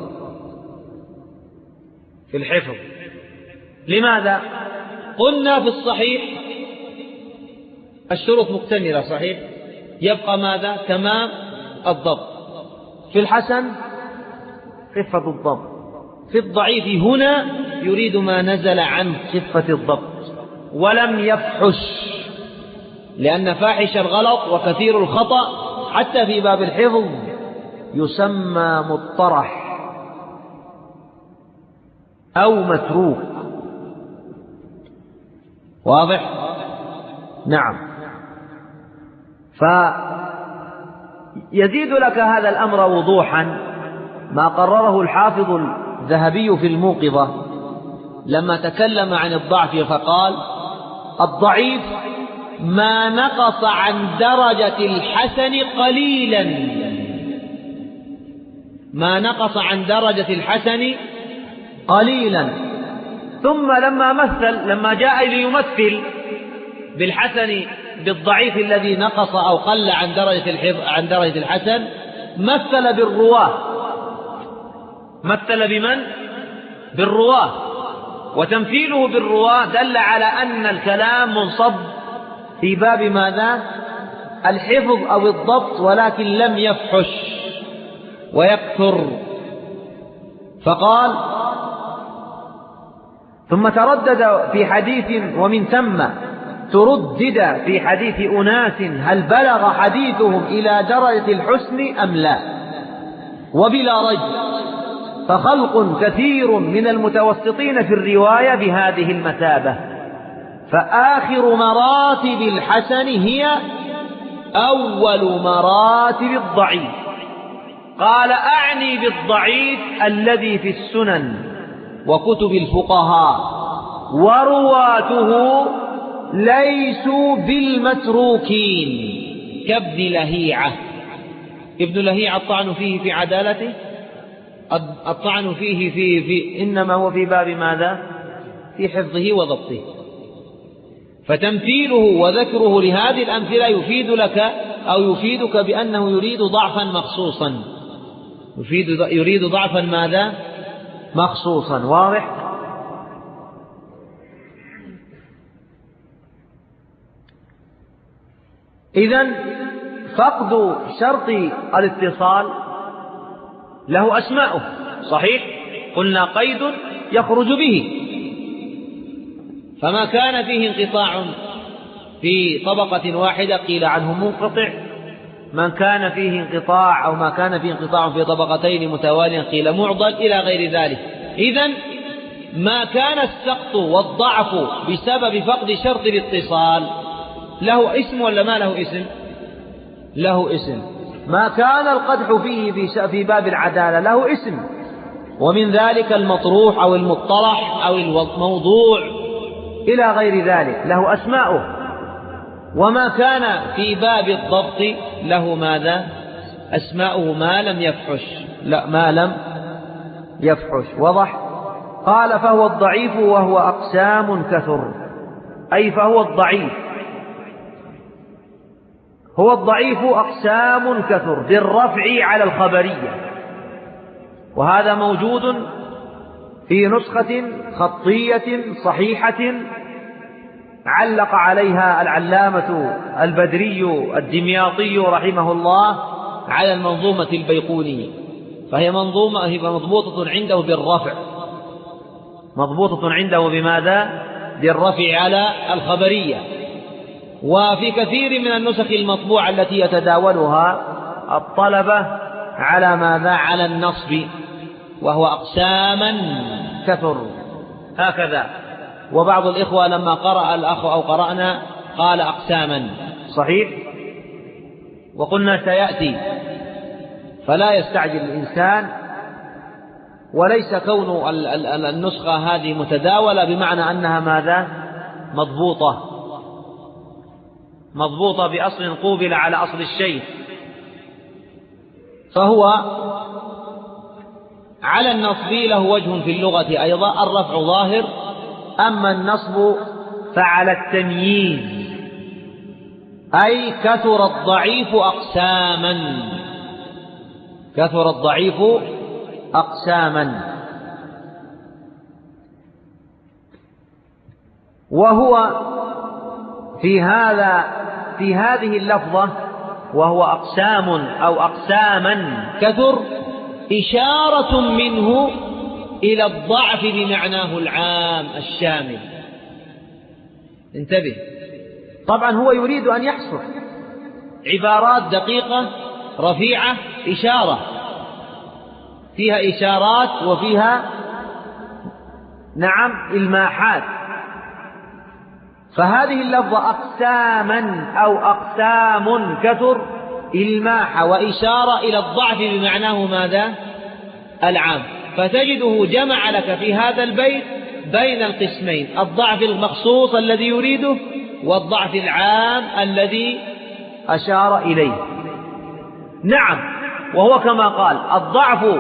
في الحفظ. لماذا؟ قلنا في الصحيح الشروط مكتملة، صحيح؟ يبقى ماذا؟ تمام الضبط. في الحسن خفة الضبط. في الضعيف هنا يريد ما نزل عن خفة الضبط ولم يفحش، لأن فاحش الغلط وكثير الخطأ حتى في باب الحفظ يسمى مطرح أو متروك. واضح؟ نعم. فيزيد لك هذا الأمر وضوحا ما قرره الحافظ الذهبي في الموقظة لما تكلم عن الضعف فقال: الضعيف ما نقص عن درجة الحسن قليلا، ما نقص عن درجة الحسن قليلا. ثم لما جاء ليمثل بالحسن بالضعيف الذي نقص أو قل عن درجة الحسن، مثل بالرواه. مثل بمن؟ بالرواه. وتمثيله بالرواه دل على أن الكلام منصب في باب ماذا؟ الحفظ أو الضبط، ولكن لم يفحش ويكثر. فقال: ثم تردد في حديث ومن ثم تردد في حديث أناس هل بلغ حديثهم إلى درجة الحسن أم لا، وبلا ريب فخلق كثير من المتوسطين في الرواية بهذه المثابة. فآخر مراتب الحسن هي أول مراتب الضعيف. قال: أعني بالضعيف الذي في السنن وكتب الفقهاء، ورواته ليسوا بالمتروكين كابن لهيعة. ابن لهيعة الطعن فيه في عدالته، الطعن فيه في إنما هو في باب ماذا؟ في حفظه وضبطه. فتمثيله وذكره لهذه الأمثلة يفيد لك أو يفيدك بأنه يريد ضعفا مخصوصا، يريد ضعفا ماذا؟ مخصوصا. واضح؟ إذن فقد شرط الاتصال له أسماؤه، صحيح؟ قلنا قيد يخرج به، فما كان فيه انقطاع في طبقة واحدة قيل عنه منقطع، من كان فيه انقطاع أو ما كان فيه انقطاع في طبقتين متواليا قيل معضل إلى غير ذلك. إذن ما كان السقط والضعف بسبب فقد شرط الاتصال له اسم ولا ما له اسم؟ له اسم. ما كان القدح فيه في باب العدالة له اسم، ومن ذلك المطروح أو المطرح أو الموضوع إلى غير ذلك له أسماؤه. وما كان في باب الضبط له ماذا؟ أسماؤه ما لم يفحش، لا ما لم يفحش. وضح؟ قال: فهو الضعيف وهو أقسام كثر، أي فهو الضعيف، هو الضعيف أقسام كثر بالرفع على الخبرية. وهذا موجود في نسخة خطية صحيحة علق عليها العلامة البدري الدمياطي رحمه الله على المنظومة البيقونية، فهي منظومة هي مضبوطة عنده بالرفع، مضبوطة عنده بماذا؟ بالرفع على الخبرية. وفي كثير من النسخ المطبوعة التي يتداولها الطلبة على ماذا؟ على النصب، وهو أقساما كثر هكذا. وبعض الإخوة لما قرأ الأخ أو قرأنا قال أقساما، صحيح؟ وقلنا سيأتي، فلا يستعجل الإنسان. وليس كون النسخة هذه متداولة بمعنى أنها ماذا؟ مضبوطة بأصل قوبل على أصل الشيء، فهو على النصب له وجه في اللغة أيضا، الرفع ظاهر، أما النصب فعلى التمييز، أي كثر الضعيف أقساما، كثر الضعيف أقساما. وهو في هذه اللفظة وهو أقسام أو أقساما كثر إشارة منه إلى الضعف بمعناه العام الشامل. انتبه، طبعا هو يريد أن يحصر عبارات دقيقة رفيعة، إشارة فيها إشارات وفيها إلماحات. فهذه اللفظة أقساما أو أقسام كثر إلماح وإشارة إلى الضعف بمعناه ماذا؟ العام. فتجده جمع لك في هذا البيت بين القسمين: الضعف المخصوص الذي يريده والضعف العام الذي أشار إليه. نعم، وهو كما قال: الضعف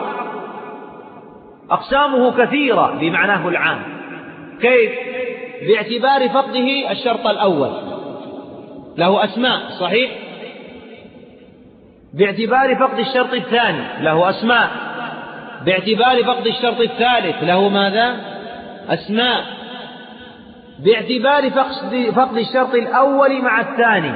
أقسامه كثيرة بمعناه العام. كيف؟ باعتبار فقده الشرط الأول له أسماء، صحيح؟ باعتبار فقد الشرط الثاني له أسماء، باعتبار فقد الشرط الثالث له ماذا؟ أسماء، باعتبار فقد الشرط الأول مع الثاني،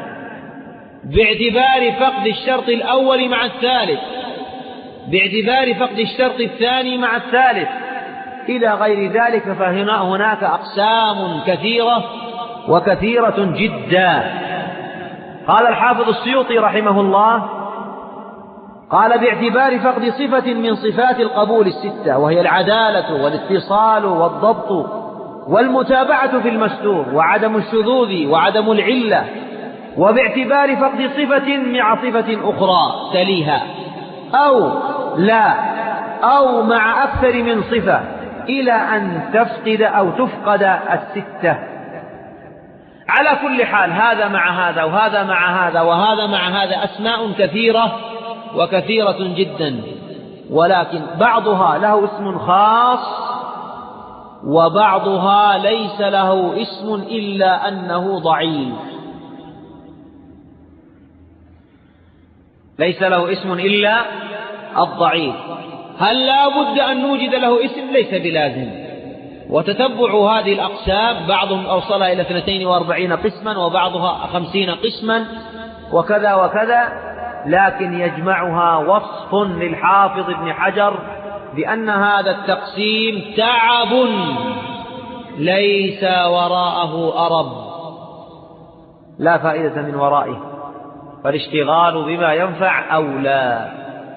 باعتبار فقد الشرط الأول مع الثالث، باعتبار فقد الشرط الثاني مع الثالث، إلى غير ذلك. فهناك أقسام كثيرة وكثيرة جدا. قال الحافظ السيوطي رحمه الله: قال: باعتبار فقد صفة من صفات القبول الستة، وهي العدالة والاتصال والضبط والمتابعة في المستور وعدم الشذوذ وعدم العلة، وباعتبار فقد صفة مع صفة أخرى تليها أو لا أو مع أكثر من صفة إلى أن تفقد أو تفقد الستة. على كل حال، هذا مع هذا وهذا مع هذا وهذا مع هذا أسماء كثيرة وكثيرة جدا، ولكن بعضها له اسم خاص وبعضها ليس له اسم إلا أنه ضعيف. ليس له اسم إلا الضعيف. هل لا بد أن نوجد له اسم؟ ليس بلازم. وتتبع هذه الأقسام بعضهم أوصلها إلى 42 قسما وبعضها 50 قسما وكذا وكذا، لكن يجمعها وصف للحافظ ابن حجر بأن هذا التقسيم تعب ليس وراءه أرب، لا فائدة من ورائه، فالاشتغال بما ينفع أولى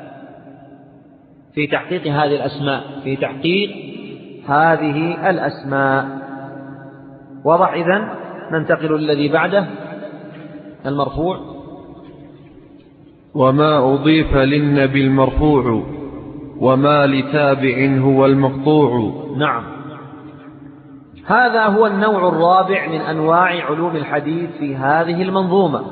في تحقيق هذه الأسماء، في تحقيق هذه الأسماء. واضح؟ إذن ننتقل الذي بعده، المرفوع. وما أضيف للنبي المرفوع وما لتابع هو المقطوع. نعم، هذا هو النوع الرابع من أنواع علوم الحديث في هذه المنظومة.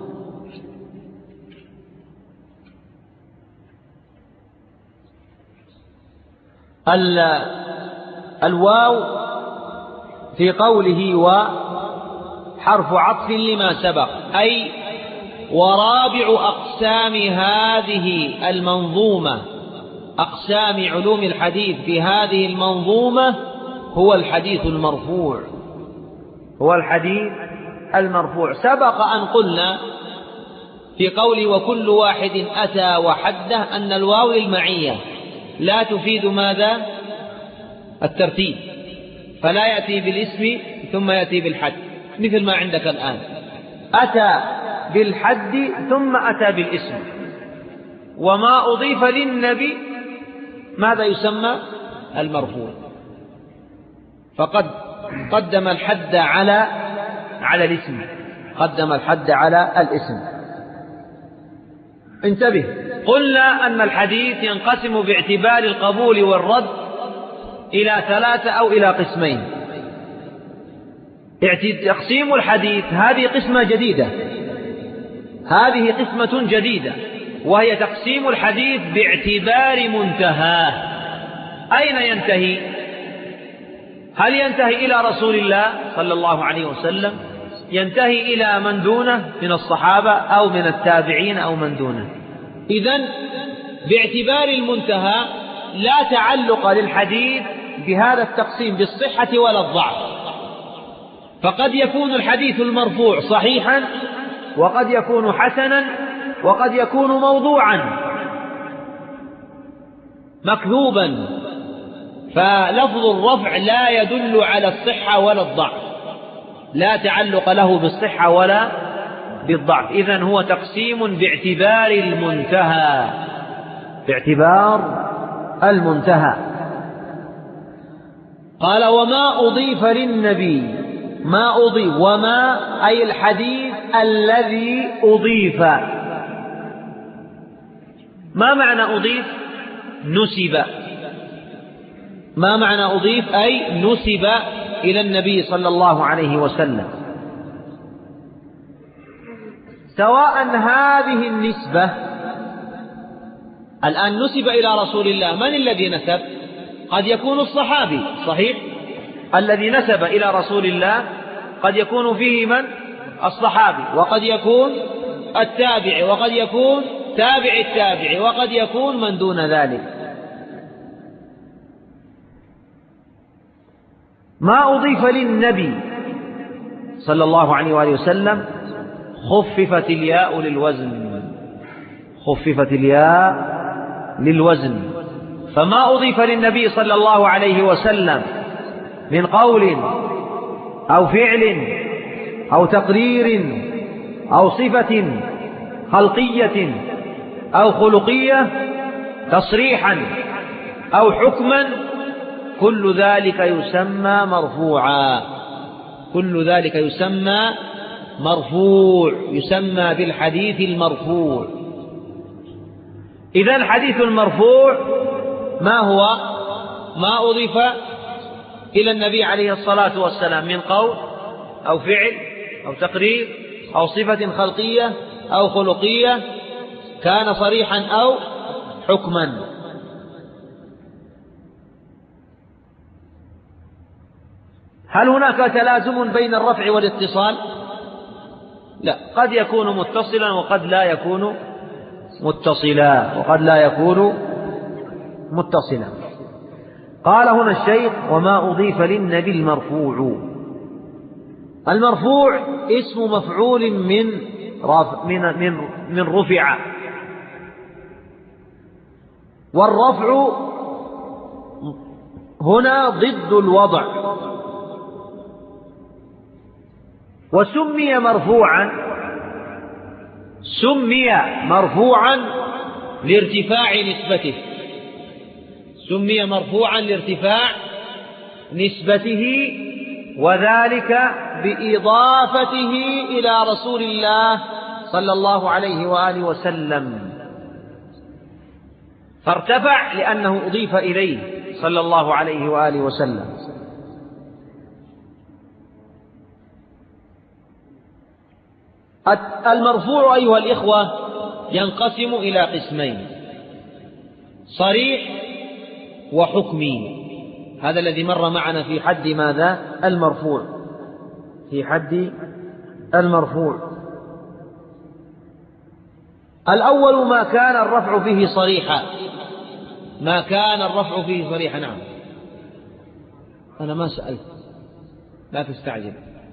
الواو في قوله وحرف عطف لما سبق، أي ورابع أقسام هذه المنظومة، أقسام علوم الحديث في هذه المنظومة هو الحديث المرفوع. هو الحديث المرفوع. سبق أن قلنا في قول وكل واحد أتى وحده أن الواو للمعية لا تفيد ماذا؟ الترتيب، فلا يأتي بالاسم ثم يأتي بالحد، مثل ما عندك الآن، أتى بالحد ثم أتى بالاسم. وما أضيف للنبي ماذا يسمى؟ المرفوع. فقد قدم الحد على الاسم، قدم الحد على الاسم. انتبه، قلنا أن الحديث ينقسم باعتبار القبول والرد إلى 3 أو إلى قسمين. تقسيم الحديث هذه قسمة جديدة، هذه قسمة جديدة، وهي تقسيم الحديث باعتبار منتهاه. أين ينتهي؟ هل ينتهي إلى رسول الله صلى الله عليه وسلم؟ ينتهي إلى من دونه من الصحابة أو من التابعين أو من دونه. إذن باعتبار المنتهى لا تعلق للحديث بهذا التقسيم بالصحة ولا الضعف، فقد يكون الحديث المرفوع صحيحا وقد يكون حسنا وقد يكون موضوعا مكذوبا، فلفظ الرفع لا يدل على الصحة ولا الضعف، لا تعلق له بالصحة ولا بالضعف. إذن هو تقسيم باعتبار المنتهى، باعتبار المنتهى. قال وما أضيف للنبي، ما أضيف، وما أي الحديث الذي أضيف. ما معنى أضيف؟ نسب. ما معنى أضيف؟ أي نسب إلى النبي صلى الله عليه وسلم، سواء هذه النسبة الآن نسب إلى رسول الله، من الذي نسب؟ قد يكون الصحابي، صحيح؟ الذي نسب إلى رسول الله قد يكون فيه من؟ الصحابي، وقد يكون التابع، وقد يكون تابع التابع، وقد يكون من دون ذلك. ما أضيف للنبي صلى الله عليه وآله وسلم خففت الياء للوزن، خففت الياء للوزن. فما أضيف للنبي صلى الله عليه وسلم من قول أو فعل أو تقرير أو صفة خلقية أو خلقية تصريحا أو حكما، كل ذلك يسمى مرفوعا، كل ذلك يسمى مرفوع، يسمى بالحديث المرفوع. إذا الحديث المرفوع ما هو؟ ما أضيف إلى النبي عليه الصلاة والسلام من قول أو فعل أو تقرير أو صفة خلقية أو خلقية، كان صريحا أو حكما. هل هناك تلازم بين الرفع والاتصال؟ لا، قد يكون متصلا وقد لا يكون متصلا، وقد لا يكون متصلا. قال هنا الشيخ وما أضيف للنبي المرفوع. المرفوع اسم مفعول من رفع، والرفع هنا ضد الوضع، وسمي مرفوعا، سمي مرفوعا لارتفاع نسبته، سمي مرفوعا لارتفاع نسبته، وذلك بإضافته إلى رسول الله صلى الله عليه وآله وسلم، فارتفع لأنه أضيف إليه صلى الله عليه وآله وسلم. المرفوع أيها الإخوة ينقسم إلى قسمين: صريح وحكمي. هذا الذي مر معنا في حد ماذا؟ المرفوع، في حد المرفوع. الأول ما كان الرفع فيه صريحا، ما كان الرفع فيه صريحا. نعم، أنا ما سألت، لا تستعجل.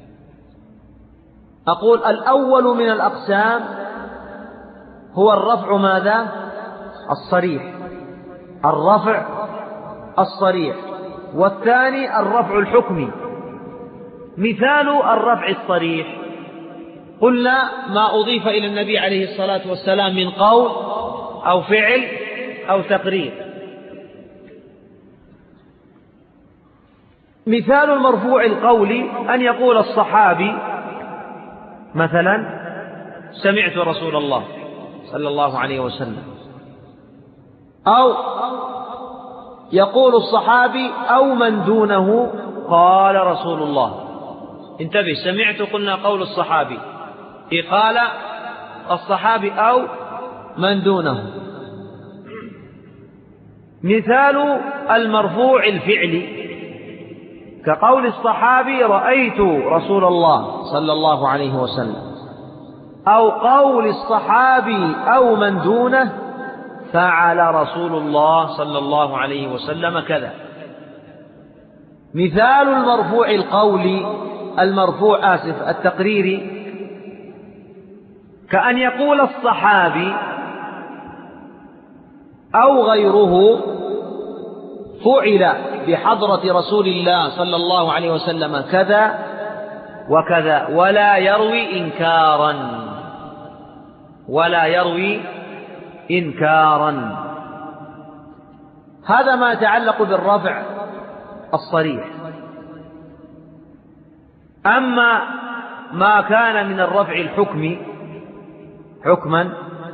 أقول الأول من الأقسام هو الرفع ماذا؟ الصريح، الرفع الصريح. والثاني الرفع الحكمي. مثال الرفع الصريح قلنا ما أضيف إلى النبي عليه الصلاة والسلام من قول أو فعل أو تقرير. مثال المرفوع القولي أن يقول الصحابي مثلا سمعت رسول الله صلى الله عليه وسلم، أو يقول الصحابي أو من دونه قال رسول الله. انتبه، سمعت قلنا قول الصحابي، قال الصحابي أو من دونه. مثال المرفوع الفعلي كقول الصحابي رأيت رسول الله صلى الله عليه وسلم، أو قول الصحابي أو من دونه فعل رسول الله صلى الله عليه وسلم كذا. مثال المرفوع القولي التقريري كأن يقول الصحابي أو غيره فعل بحضرة رسول الله صلى الله عليه وسلم كذا وكذا، ولا يروي إنكارا. هذا ما يتعلق بالرفع الصريح. أما ما كان من الرفع الحكمي حكما،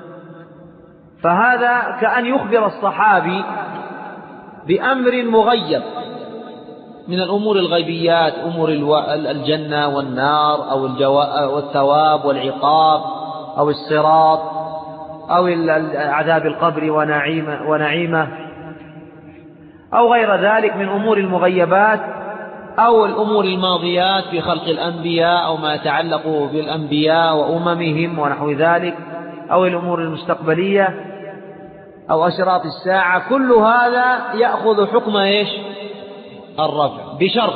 فهذا كأن يخبر الصحابي بأمر مغيب من الأمور الغيبيات، أمور الجنة والنار أو والثواب والعقاب أو الصراط أو عذاب القبر ونعيمه أو غير ذلك من أمور المغيبات، أو الأمور الماضيات في خلق الأنبياء أو ما يتعلق بالأنبياء وأممهم ونحو ذلك، أو الأمور المستقبلية أو أشراط الساعة. كل هذا يأخذ حكم الرفع، بشرط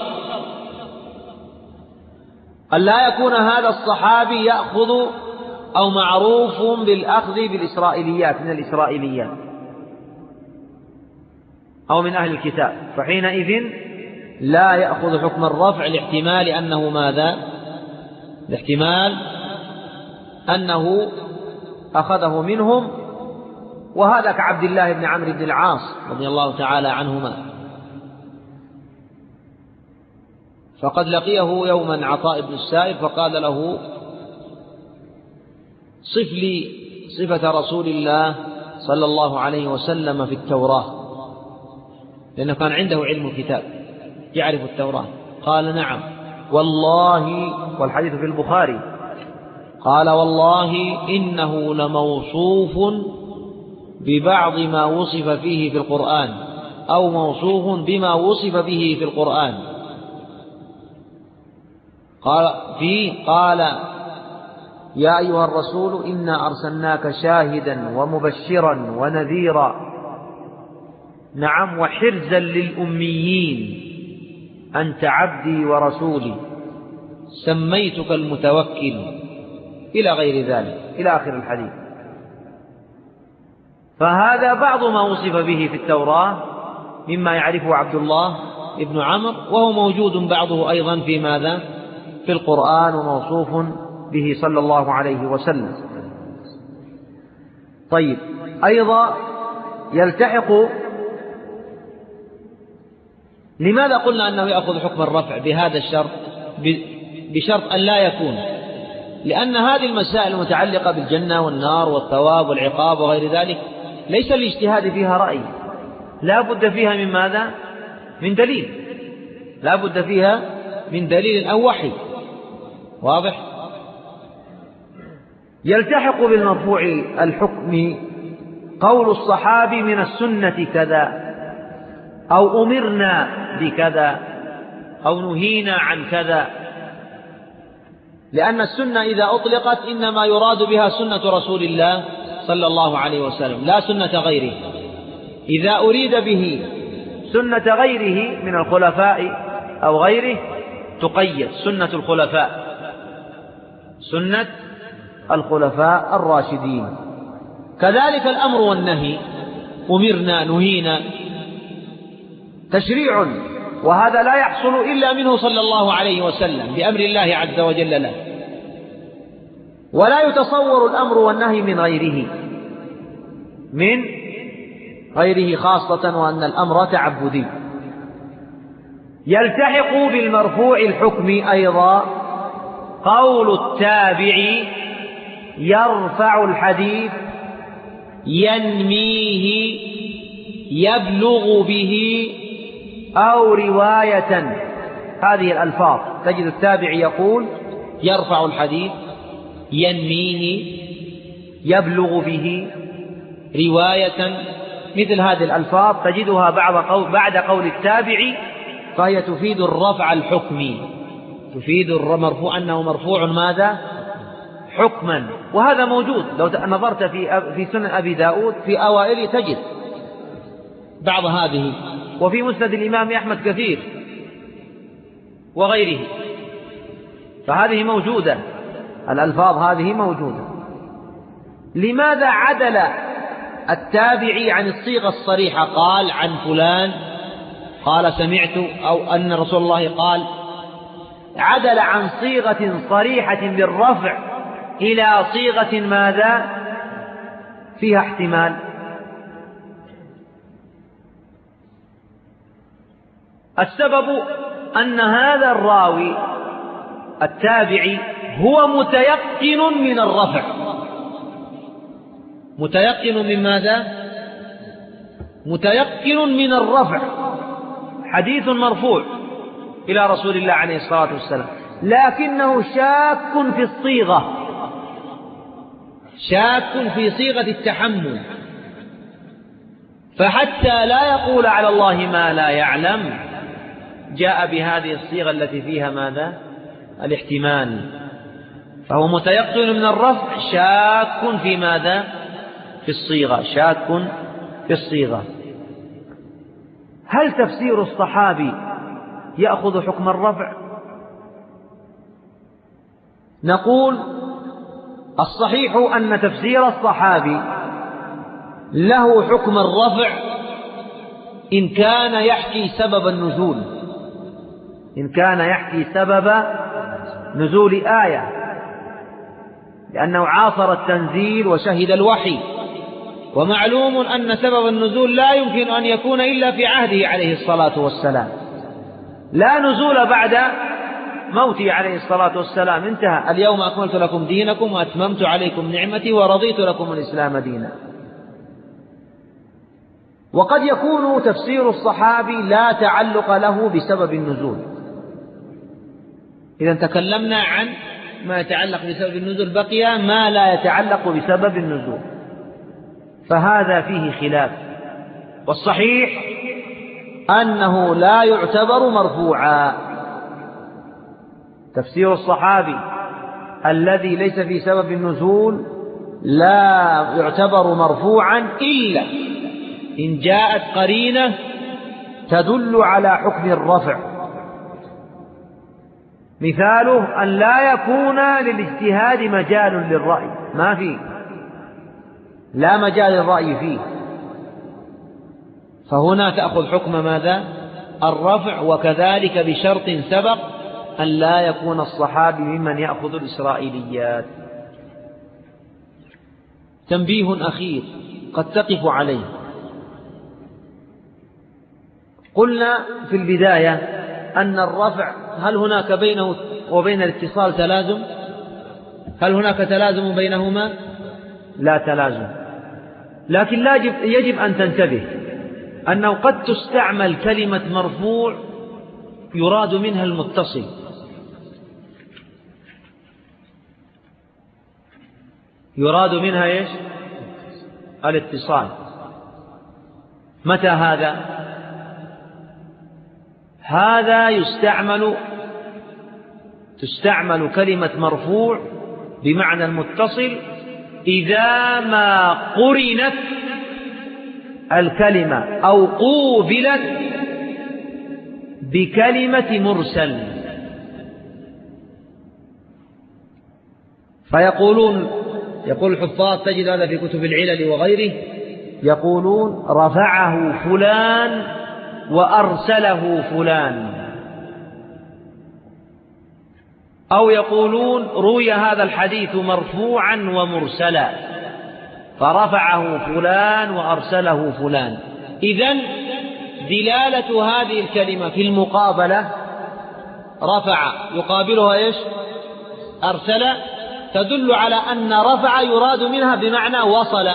أن لا يكون هذا الصحابي يأخذ أو معروف بالأخذ بالإسرائيليات من الإسرائيليات أو من أهل الكتاب، فحينئذ لا يأخذ حكم الرفع لاحتمال أنه ماذا؟ لاحتمال أنه أخذه منهم، وهذا كعبد الله بن عمرو بن العاص رضي الله تعالى عنهما، فقد لقيه يوما عطاء بن السائب فقال له: صف لي صفة رسول الله صلى الله عليه وسلم في التوراة، لأنه كان عنده علم الكتاب يعرف التوراة. قال: نعم والله، والحديث في البخاري، قال: والله إنه لموصوف ببعض ما وصف فيه في القرآن، أو موصوف بما وصف به في القرآن. قال: يا أيها الرسول إنا أرسلناك شاهدا ومبشرا ونذيرا، نعم، وحرزا للأميين، أنت عبدي ورسولي، سميتك المتوكل، إلى غير ذلك، إلى آخر الحديث. فهذا بعض ما وصف به في التوراة مما يعرفه عبد الله ابن عمرو، وهو موجود بعضه أيضا في ماذا؟ في القرآن، وموصوف به صلى الله عليه وسلم. طيب، أيضا يلتحق، لماذا قلنا أنه يأخذ حكم الرفع بهذا الشرط؟ بشرط أن لا يكون، لأن هذه المسائل المتعلقة بالجنة والنار والثواب والعقاب وغير ذلك ليس الاجتهاد فيها رأي، لا بد فيها من ماذا؟ من دليل، لا بد فيها من دليل أو وحي، واضح؟ يلتحق بالمرفوع الحكم قول الصحابي من السنة كذا، أو أمرنا بكذا، أو نهينا عن كذا، لأن السنة إذا أطلقت إنما يراد بها سنة رسول الله صلى الله عليه وسلم، لا سنة غيره. إذا أريد به سنة غيره من الخلفاء أو غيره تقيد سنة الخلفاء، سنة الخلفاء الراشدين. كذلك الأمر والنهي، أمرنا، نهينا، تشريع، وهذا لا يحصل إلا منه صلى الله عليه وسلم بأمر الله عز وجل له، ولا يتصور الأمر والنهي من غيره خاصة، وأن الأمر تعبدي. يلتحق بالمرفوع الحكم أيضا قول التابع يرفع الحديث، ينميه، يبلغ به، أو رواية. هذه الألفاظ تجد التابع يقول يرفع الحديث، ينميه، يبلغ به، رواية، مثل هذه الألفاظ تجدها بعد قول التابع، فهي تفيد الرفع الحكمي، تفيد المرفوع أنه مرفوع ماذا؟ حكما. وهذا موجود لو نظرت في سنن أبي داود في أوائل تجد بعض هذه، وفي مسند الإمام أحمد كثير وغيره، فهذه موجودة، الألفاظ هذه موجودة. لماذا عدل التابعي عن الصيغة الصريحة؟ قال عن فلان، قال سمعت، أو أن رسول الله قال. عدل عن صيغة صريحة بالرفع إلى صيغة ماذا؟ فيها احتمال. السبب أن هذا الراوي التابعي هو متيقن من الرفع. متيقن من ماذا؟ متيقن من الرفع. حديث مرفوع إلى رسول الله عليه الصلاة والسلام، لكنه شاك في الصيغة، شاك في صيغة التحمل، فحتى لا يقول على الله ما لا يعلم جاء بهذه الصيغة التي فيها ماذا؟ الاحتمال. فهو متيقن من الرفع، شاك في ماذا؟ في الصيغة، شاك في الصيغة. هل تفسير الصحابي يأخذ حكم الرفع؟ نقول الصحيح أن تفسير الصحابي له حكم الرفع إن كان يحكي سبب النزول، إن كان يحكي سبب نزول آية، لأنه عاصر التنزيل وشهد الوحي، ومعلوم أن سبب النزول لا يمكن أن يكون إلا في عهده عليه الصلاة والسلام، لا نزول بعد موته عليه الصلاة والسلام، انتهى. اليوم أكملت لكم دينكم وأتممت عليكم نعمتي ورضيت لكم الإسلام دينا. وقد يكون تفسير الصحابي لا تعلق له بسبب النزول. إذا تكلمنا عن ما يتعلق بسبب النزول، بقي ما لا يتعلق بسبب النزول، فهذا فيه خلاف. والصحيح أنه لا يعتبر مرفوعا. تفسير الصحابي الذي ليس في سبب النزول لا يعتبر مرفوعا إلا إن جاءت قرينة تدل على حكم الرفع. مثاله أن لا يكون للاجتهاد مجال للرأي، ما فيه، لا مجال للرأي فيه، فهنا تأخذ حكم ماذا؟ الرفع. وكذلك بشرط سبق أن لا يكون الصحابي ممن يأخذ الإسرائيليات. تنبيه أخير قد تقف عليه. قلنا في البداية أن الرفع هل هناك بينه وبين الاتصال تلازم؟ هل هناك تلازم بينهما؟ لا تلازم، لكن يجب أن تنتبه أنه قد تستعمل كلمة مرفوع يراد منها المتصل، يراد منها إيش؟ الاتصال. متى هذا؟ هذا تستعمل كلمة مرفوع بمعنى المتصل إذا ما قرنت الكلمة أو قوبلت بكلمة مرسل. يقول الحفاظ، تجد هذا في كتب العلل وغيره، يقولون رفعه فلان وأرسله فلان، أو يقولون روي هذا الحديث مرفوعا ومرسلا فرفعه فلان وأرسله فلان. إذن دلالة هذه الكلمة في المقابلة، رفع يقابلها إيش؟ أرسل، تدل على أن رفع يراد منها بمعنى وصل،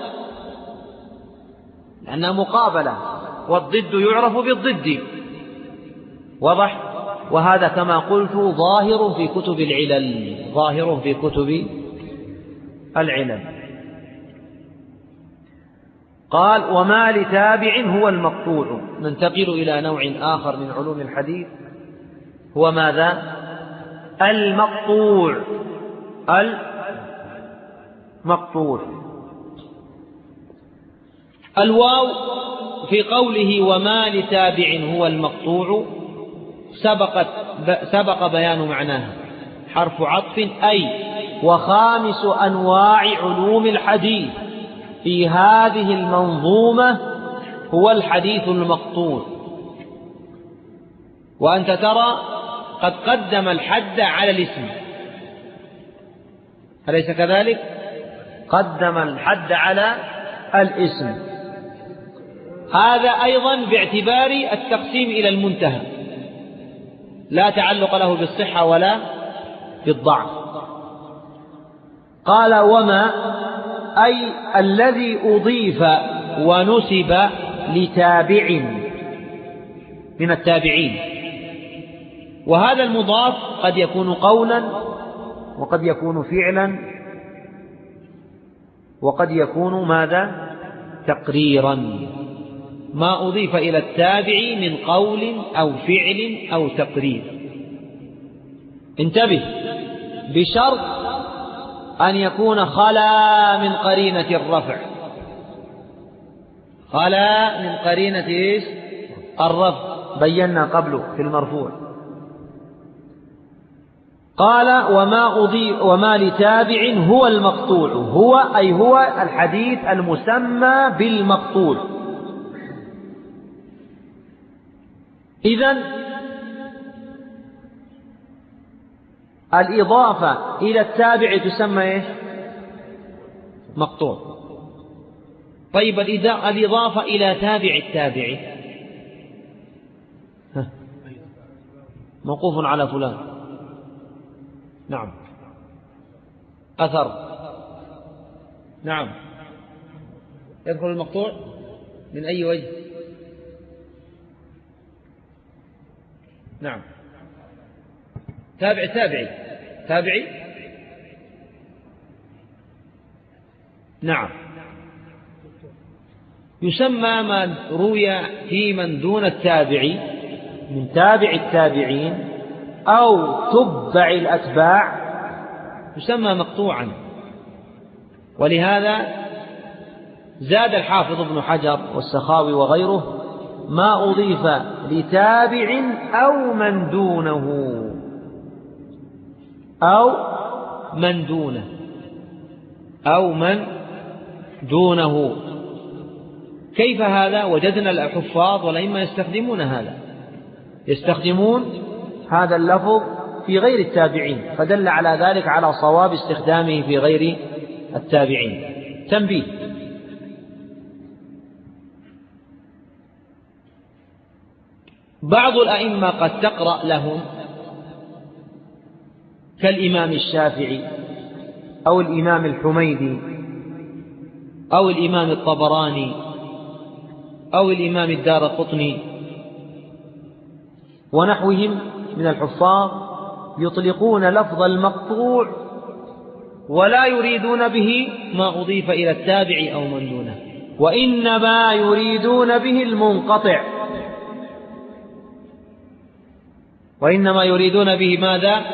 لأنها مقابلة، والضد يعرف بالضد، واضح؟ وهذا كما قلت ظاهر في كتب العلل، ظاهر في كتب العلل. قال وما لتابع هو المقطوع. ننتقل إلى نوع آخر من علوم الحديث، هو ماذا؟ المقطوع. المقطوع. الواو في قوله وما لتابع هو المقطوع سبق بيان معناها، حرف عطف أي وخامس أنواع علوم الحديث في هذه المنظومة هو الحديث المقطوع. وأنت ترى قد قدم الحد على الاسم، أليس كذلك؟ قدم الحد على الاسم. هذا أيضا باعتبار التقسيم إلى المنتهى، لا تعلق له بالصحة ولا بالضعف. قال وما أي الذي أضيف ونسب لتابع من التابعين. وهذا المضاف قد يكون قولا وقد يكون فعلا وقد يكون ماذا؟ تقريرا. ما أضيف إلى التابع من قول أو فعل أو تقرير. انتبه، بشرط أن يكون خلا من قرينة الرفع، خلا من قرينة الرفع، بينا قبله في المرفوع. قال وما لتابع هو المقطوع، هو أي هو الحديث المسمى بالمقطوع. إذن الإضافة إلى التابع تسمى إيش؟ مقطوع. طيب الإضافة إلى تابع التابع موقوف على فلان، نعم، أثر، نعم، يدخل المقطوع من أي وجه؟ نعم، تابعي، نعم، يسمى ما روي في من دون التابعي من تابع التابعين أو تبع الأتباع يسمى مقطوعا. ولهذا زاد الحافظ ابن حجر والسخاوي وغيره ما أضيف لتابع أو من دونه. كيف هذا؟ وجدنا الحفاظ والأئمة يستخدمون هذا اللفظ في غير التابعين، فدل على ذلك على صواب استخدامه في غير التابعين. تنبيه: بعض الأئمة قد تقرأ لهم كالإمام الشافعي أو الإمام الحميدي أو الإمام الطبراني أو الإمام الدارقطني ونحوهم من الحفاظ، يطلقون لفظ المقطوع ولا يريدون به ما أضيف إلى التابع أو من دونه، وإنما يريدون به المنقطع، وإنما يريدون به ماذا؟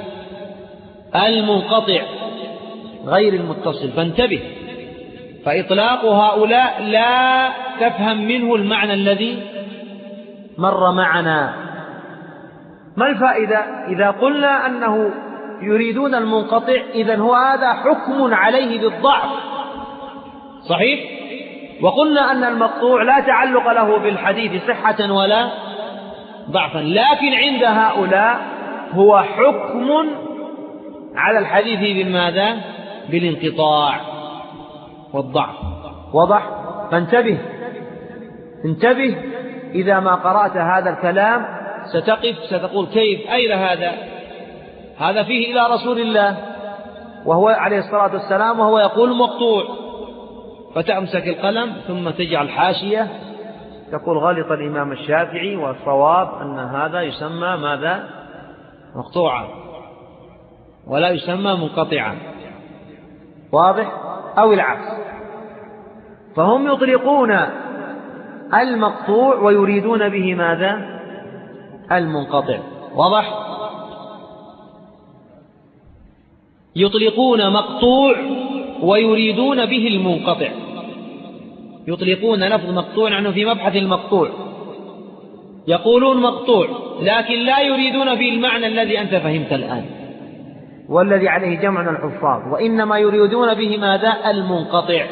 المنقطع غير المتصل. فانتبه، فإطلاق هؤلاء لا تفهم منه المعنى الذي مر معنا. ما الفائدة إذا قلنا أنه يريدون المنقطع؟ إذن هو هذا حكم عليه بالضعف، صحيح؟ وقلنا أن المقطوع لا تعلق له بالحديث صحة ولا ضعفا، لكن عند هؤلاء هو حكم على الحديث بالماذا؟ بالانقطاع والضعف. وضح؟ فانتبه، انتبه، إذا ما قرأت هذا الكلام ستقف ستقول كيف؟ أين هذا فيه إلى رسول الله وهو عليه الصلاة والسلام وهو يقول مقطوع، فتمسك القلم ثم تجعل حاشية تقول غلط الإمام الشافعي والصواب أن هذا يسمى ماذا؟ مقطوعا ولا يسمى منقطعا. واضح؟ أو العكس، فهم يطلقون المقطوع ويريدون به ماذا؟ المنقطع. واضح؟ يطلقون مقطوع ويريدون به المنقطع، يطلقون لفظ مقطوع عنه في مبحث المقطوع، يقولون مقطوع لكن لا يريدون به المعنى الذي أنت فهمت الآن. والذي عليه جمع من الحفاظ، وإنما يريدون به ماذا؟ المنقطع.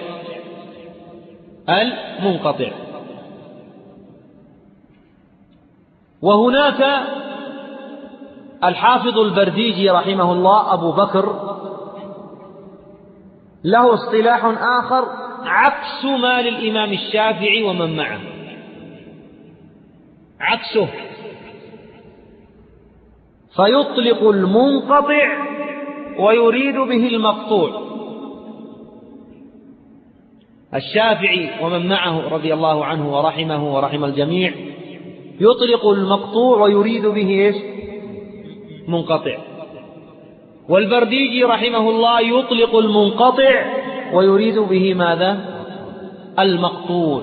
المنقطع. وهناك الحافظ البرديجي رحمه الله أبو بكر له اصطلاح آخر عكس ما للإمام الشافعي ومن معه، عكسه، فيطلق المنقطع ويريد به المقطوع. الشافعي ومن معه رضي الله عنه ورحمه ورحم الجميع يطلق المقطوع ويريد به إيش؟ منقطع. والبرديجي رحمه الله يطلق المنقطع ويريد به ماذا؟ المقطوع.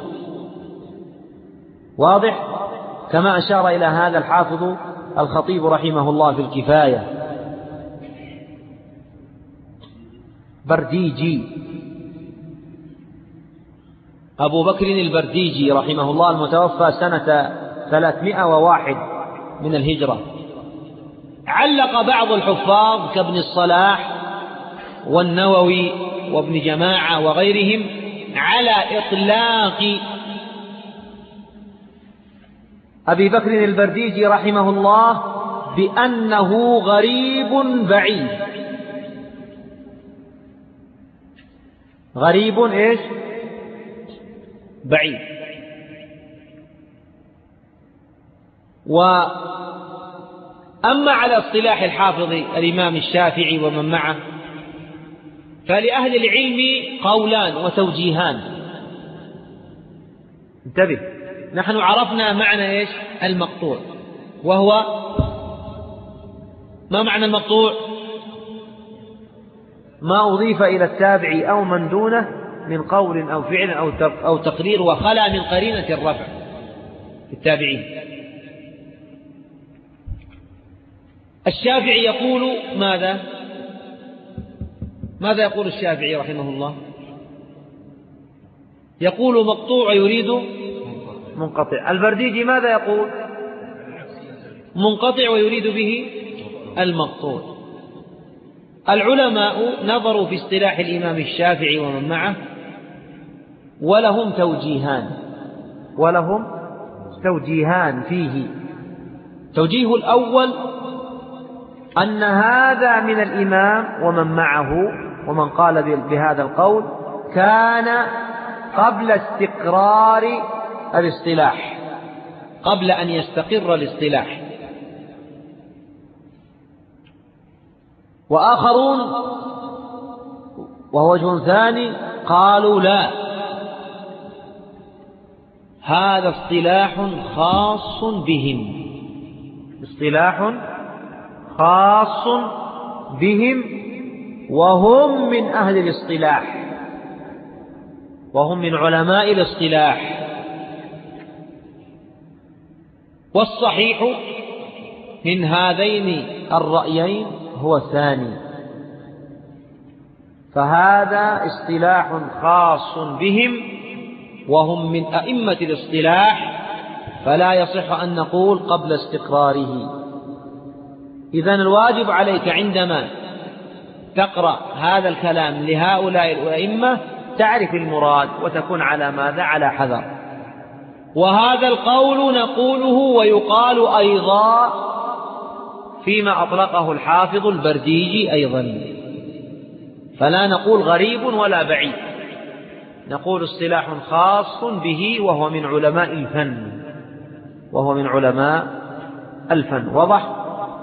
واضح؟ كما أشار إلى هذا الحافظ الخطيب رحمه الله في الكفاية. برديجي أبو بكر البرديجي رحمه الله المتوفى سنة 301 من الهجرة. علق بعض الحفاظ كابن الصلاح والنووي وابن جماعة وغيرهم على إطلاق أبي بكر البرديجي رحمه الله بأنه غريب بعيد. غريب إيش؟ بعيد. وأما على اصطلاح الحافظ الإمام الشافعي ومن معه فلأهل العلم قولان وتوجيهان. انتبه، نحن عرفنا معنى إيش؟ المقطوع، وهو ما معنى المقطوع؟ ما أضيف إلى التابع أو من دونه من قول أو فعل أو تقرير وخلا من قرينة الرفع في التابعين. الشافعي يقول ماذا؟ ماذا يقول الشافعي رحمه الله؟ يقول مقطوع يريد منقطع. البرديجي ماذا يقول؟ منقطع ويريد به المقطوع. العلماء نظروا في اصطلاح الإمام الشافعي ومن معه ولهم توجيهان فيه. توجيه الأول أن هذا من الإمام ومن معه ومن قال بهذا القول كان قبل استقرار الاصطلاح، قبل أن يستقر الاصطلاح. وآخرون وهو وجه ثاني قالوا لا، هذا اصطلاح خاص بهم، اصطلاح خاص بهم وهم من أهل الاصطلاح وهم من علماء الاصطلاح. والصحيح من هذين الرأيين هو الثاني، فهذا اصطلاح خاص بهم وهم من أئمة الاصطلاح، فلا يصح أن نقول قبل استقراره. إذن الواجب عليك عندما تقرأ هذا الكلام لهؤلاء الأئمة تعرف المراد وتكون على ماذا؟ على حذر. وهذا القول نقوله ويقال أيضا فيما أطلقه الحافظ البرديجي أيضا، فلا نقول غريب ولا بعيد، نقول اصطلاح خاص به وهو من علماء الفن، وهو من علماء الفن. واضح؟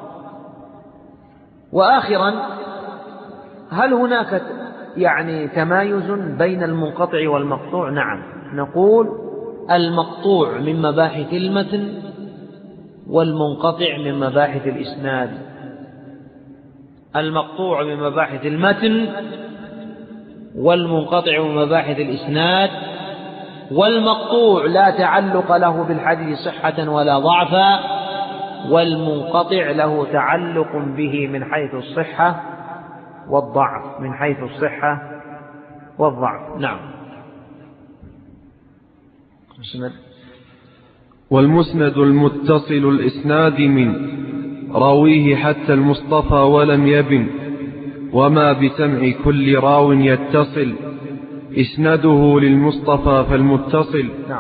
وآخرا، هل هناك تمايز بين المنقطع والمقطوع؟ نعم، نقول المقطوع من مباحث المتن والمنقطع من مباحث الإسناد. المقطوع من مباحث المتن والمنقطع من مباحث الإسناد. والمقطوع لا تعلق له بالحديث صحة ولا ضعفا، والمنقطع له تعلق به من حيث الصحة والضعف، من حيث الصحة والضعف. نعم. والمسند المتصل الإسناد من راويه حتى المصطفى ولم يبن وما بسمع كل راو يتصل إسناده للمصطفى فالمتصل. نعم.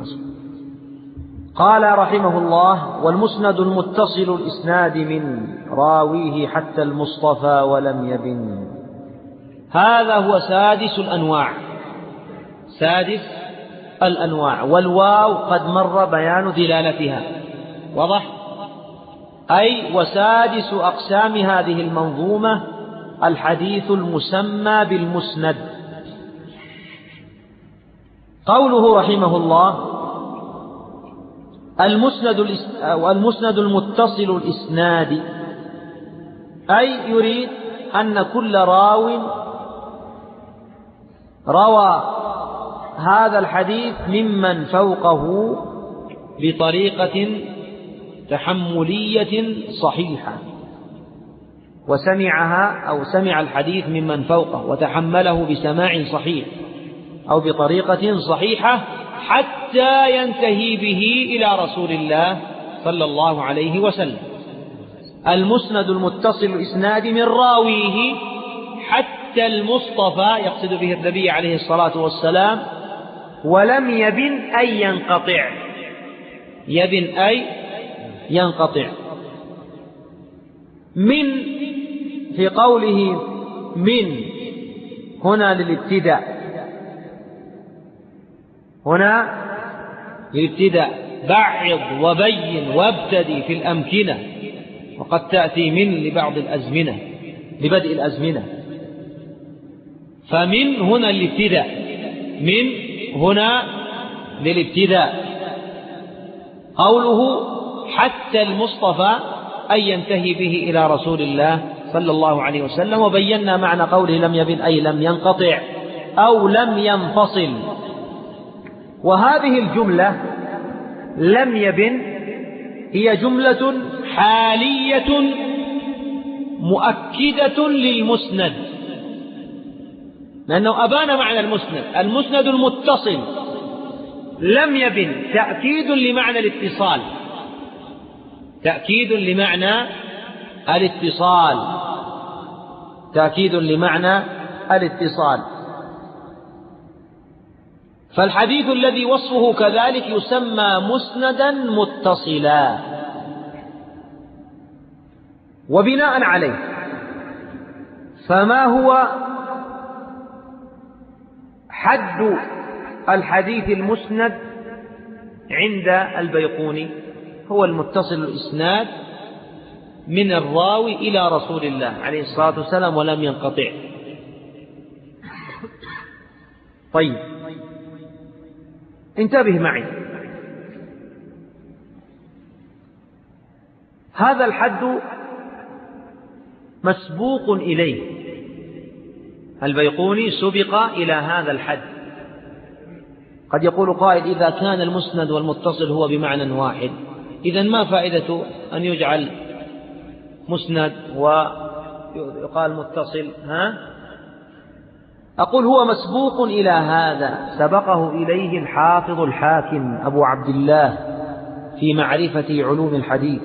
قال رحمه الله: والمسند المتصل الإسناد من راويه حتى المصطفى ولم يبن. هذا هو سادس الأنواع، والواو قد مر بيان دلالتها، واضح؟ أي وسادس أقسام هذه المنظومة الحديث المسمى بالمسند. قوله رحمه الله: المسند المتصل الإسناد، أي يريد أن كل راو روى هذا الحديث ممن فوقه بطريقة تحملية صحيحة، وسمعها أو سمع الحديث ممن فوقه وتحمله بسماع صحيح أو بطريقة صحيحة حتى ينتهي به إلى رسول الله صلى الله عليه وسلم. المسند المتصل الإسناد من راويه حتى المصطفى، يقصد به النبي عليه الصلاة والسلام، ولم يبن أي ينقطع، يبن أي ينقطع. من في قوله من هنا للابتداء، هنا للابتداء، بعض وبين وابتدي في الأمكنة، وقد تأتي من لبعض الأزمنة لبدء الأزمنة. فمن هنا للابتداء، من هنا للابتداء. قوله حتى المصطفى أي ينتهي به إلى رسول الله صلى الله عليه وسلم، وبينا معنى قوله لم يبن أي لم ينقطع أو لم ينفصل. وهذه الجملة لم يبن هي جملة حالية مؤكدة للمسند، لأنه أبان معنى المسند المتصل. لم يبن تأكيد لمعنى الاتصال، تأكيد لمعنى الاتصال، تأكيد لمعنى الاتصال. فالحديث الذي وصفه كذلك يسمى مسندا متصلا. وبناء عليه فما هو حد الحديث المسند عند البيقوني؟ هو المتصل الإسناد من الراوي إلى رسول الله عليه الصلاة والسلام ولم ينقطع. طيب، انتبه معي، هذا الحد مسبوق إليه، البيقوني سبق إلى هذا الحد. قد يقول قائل: إذا كان المسند والمتصل هو بمعنى واحد، إذن ما فائدة أن يجعل مسند ويقال متصل؟ أقول هو مسبوق إلى هذا، سبقه إليه الحافظ الحاكم أبو عبد الله في معرفة علوم الحديث.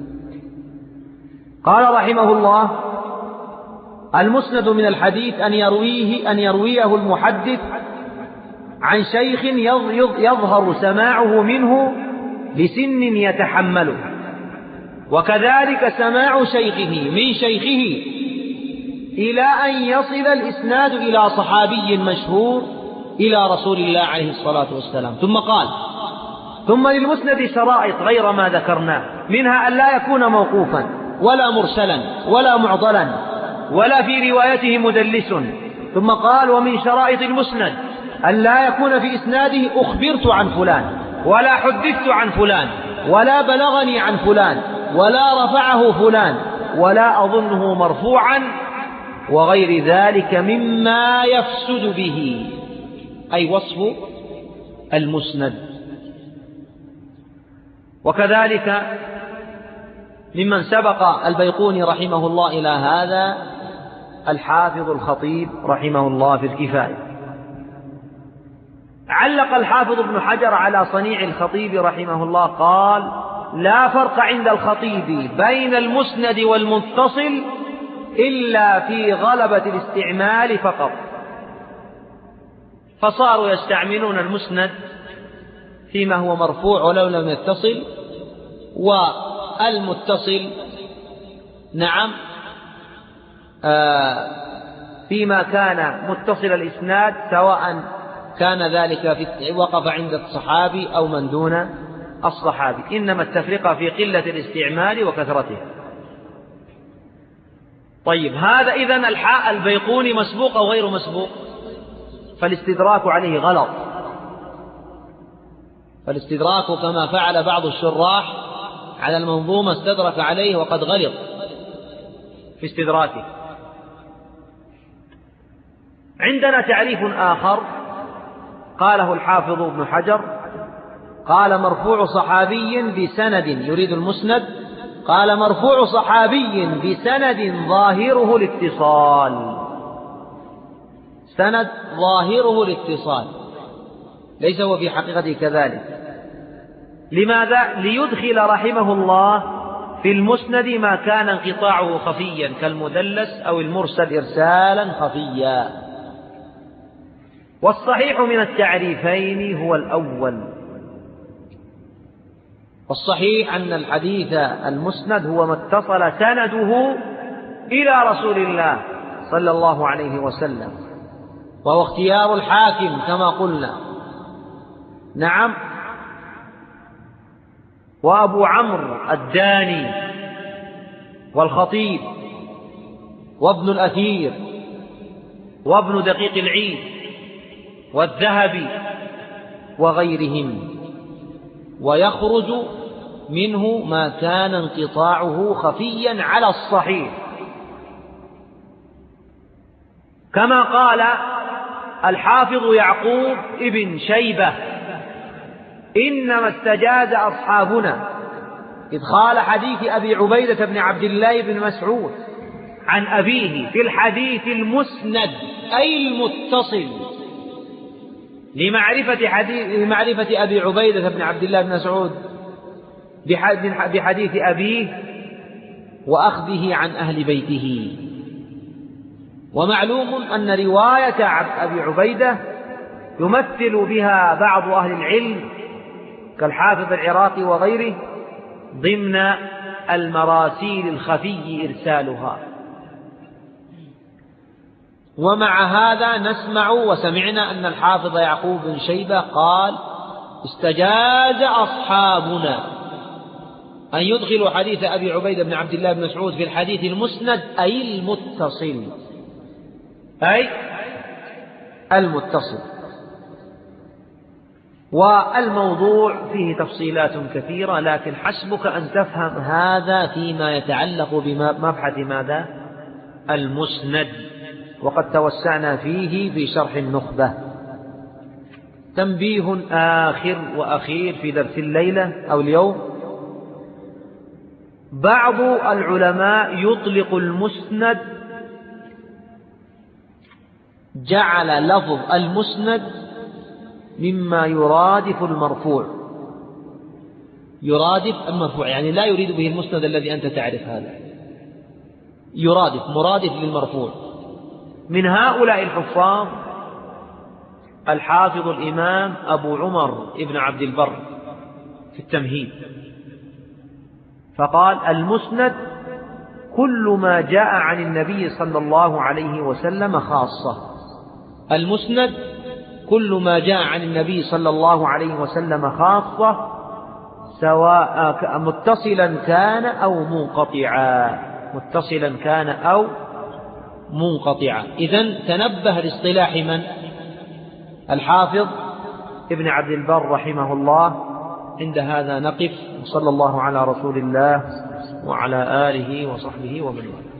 قال رحمه الله: المسند من الحديث أن يرويه المحدث عن شيخ يظهر سماعه منه لسن يتحمله، وكذلك سماع شيخه من شيخه إلى أن يصل الإسناد إلى صحابي مشهور إلى رسول الله عليه الصلاة والسلام. ثم قال: ثم للمسند شرائط غير ما ذكرناه، منها أن لا يكون موقوفا ولا مرسلا ولا معضلا ولا في روايته مدلس. ثم قال: ومن شرائط المسند أن لا يكون في إسناده أخبرت عن فلان ولا حدثت عن فلان ولا بلغني عن فلان ولا رفعه فلان ولا أظنه مرفوعا وغير ذلك مما يفسد به، أي وصف المسند. وكذلك ممن سبق البيقوني رحمه الله إلى هذا الحافظ الخطيب رحمه الله في الكفاية. علق الحافظ ابن حجر على صنيع الخطيب رحمه الله، قال: لا فرق عند الخطيب بين المسند والمتصل إلا في غلبة الاستعمال فقط، فصاروا يستعملون المسند فيما هو مرفوع ولو لم يتصل، والمتصل نعم فيما كان متصل الإسناد، سواء كان ذلك وقف عند الصحابي أو من دون الصحابي، إنما التفرقة في قلة الاستعمال وكثرته. طيب، هذا إذن البيقوني مسبوق أو غير مسبوق؟ فالاستدراك عليه غلط، فالاستدراك كما فعل بعض الشراح على المنظومة استدرك عليه وقد غلط في استدراكه. عندنا تعريف آخر قاله الحافظ ابن حجر، قال مرفوع صحابي بسند، يريد المسند، قال مرفوع صحابي بسند ظاهره الاتصال، سند ظاهره الاتصال، ليس هو في حقيقته كذلك. لماذا؟ ليدخل رحمه الله في المسند ما كان انقطاعه خفيا كالمدلس أو المرسل إرسالا خفيا. والصحيح من التعريفين هو الأول، والصحيح أن الحديث المسند هو ما اتصل سنده إلى رسول الله صلى الله عليه وسلم، وهو اختيار الحاكم كما قلنا. نعم، وأبو عمرو الداني والخطيب وابن الأثير وابن دقيق العيد والذهبي وغيرهم، ويخرج منه ما كان انقطاعه خفيا على الصحيح، كما قال الحافظ يعقوب ابن شيبة: إنما استجاز أصحابنا إدخال حديث أبي عبيدة بن عبد الله بن مسعود عن أبيه في الحديث المسند أي المتصل لمعرفة أبي عبيدة بن عبد الله بن مسعود بحديث أبيه وأخذه عن أهل بيته. ومعلوم أن رواية أبي عبيدة يمثل بها بعض أهل العلم كالحافظ العراقي وغيره ضمن المراسيل الخفي إرسالها. ومع هذا نسمع وسمعنا أن الحافظ يعقوب بن شيبة قال: استجاز أصحابنا أن يدخلوا حديث أبي عبيدة بن عبد الله بن مسعود في الحديث المسند أي المتصل، أي المتصل. والموضوع فيه تفصيلات كثيرة، لكن حسبك أن تفهم هذا فيما يتعلق بمبحث ماذا؟ المسند، وقد توسعنا فيه في شرح النخبة. تنبيه آخر وأخير في درس الليلة أو اليوم: بعض العلماء يطلق المسند، جعل لفظ المسند مما يرادف المرفوع، يرادف المرفوع، يعني لا يريد به المسند الذي أنت تعرف، هذا يرادف مرادف للمرفوع. من هؤلاء الحفاظ الحافظ الإمام أبو عمر ابن عبد البر في التمهيد، فقال: المسند كل ما جاء عن النبي صلى الله عليه وسلم خاصة. المسند كل ما جاء عن النبي صلى الله عليه وسلم خاصة، سواء متصلا كان أو منقطعا، متصلا كان أو منقطعا. إذن تنبه لاصطلاح من؟ الحافظ ابن عبد البر رحمه الله. عند هذا نقف، وصلى الله على رسول الله وعلى آله وصحبه ومن والاه.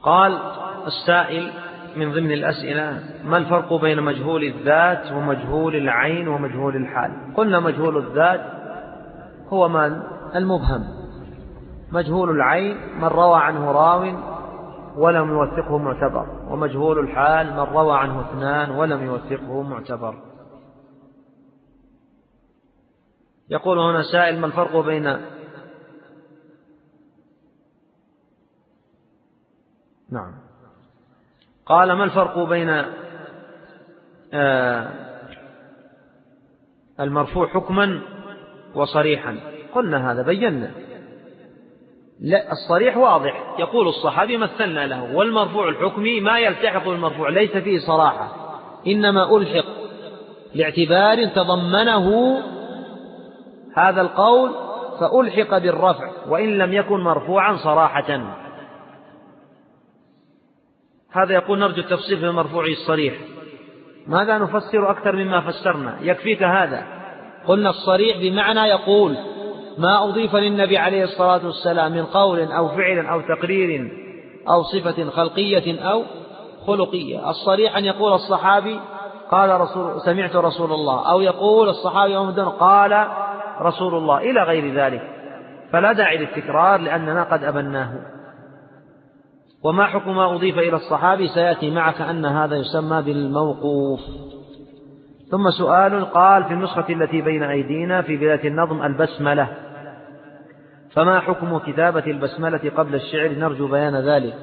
قال السائل من ضمن الأسئلة: ما الفرق بين مجهول الذات ومجهول العين ومجهول الحال؟ قلنا مجهول الذات هو من المبهم، مجهول العين من روى عنه راو ولم يوثقه معتبر، ومجهول الحال من روى عنه اثنان ولم يوثقه معتبر. يقول هنا سائل: ما الفرق بين قال: ما الفرق بين المرفوع حكما وصريحا؟ قلنا هذا بينا. لا، الصريح واضح، يقول الصحابي مثلنا له، والمرفوع الحكمي ما يلتحق بالمرفوع، ليس فيه صراحة، إنما ألحق لاعتبار تضمنه هذا القول فألحق بالرفع وإن لم يكن مرفوعا صراحة. هذا يقول نرجو التفصيل في المرفوع الصريح. ماذا نفسر أكثر مما فسرنا؟ يكفيك هذا. قلنا الصريح بمعنى يقول ما أضيف للنبي عليه الصلاة والسلام من قول أو فعل أو تقرير أو صفة خلقية أو خلقية. الصريح أن يقول الصحابي قال سمعت رسول الله، أو يقول الصحابي قال رسول الله، إلى غير ذلك، فلا داعي للتكرار لأننا قد أبناه. وما حكم ما أضيف إلى الصحابي؟ سيأتي معك أن هذا يسمى بالموقوف. ثم سؤال قال: في النسخة التي بين أيدينا في بداية النظم البسملة، فما حكم كتابة البسملة قبل الشعر؟ نرجو بيان ذلك.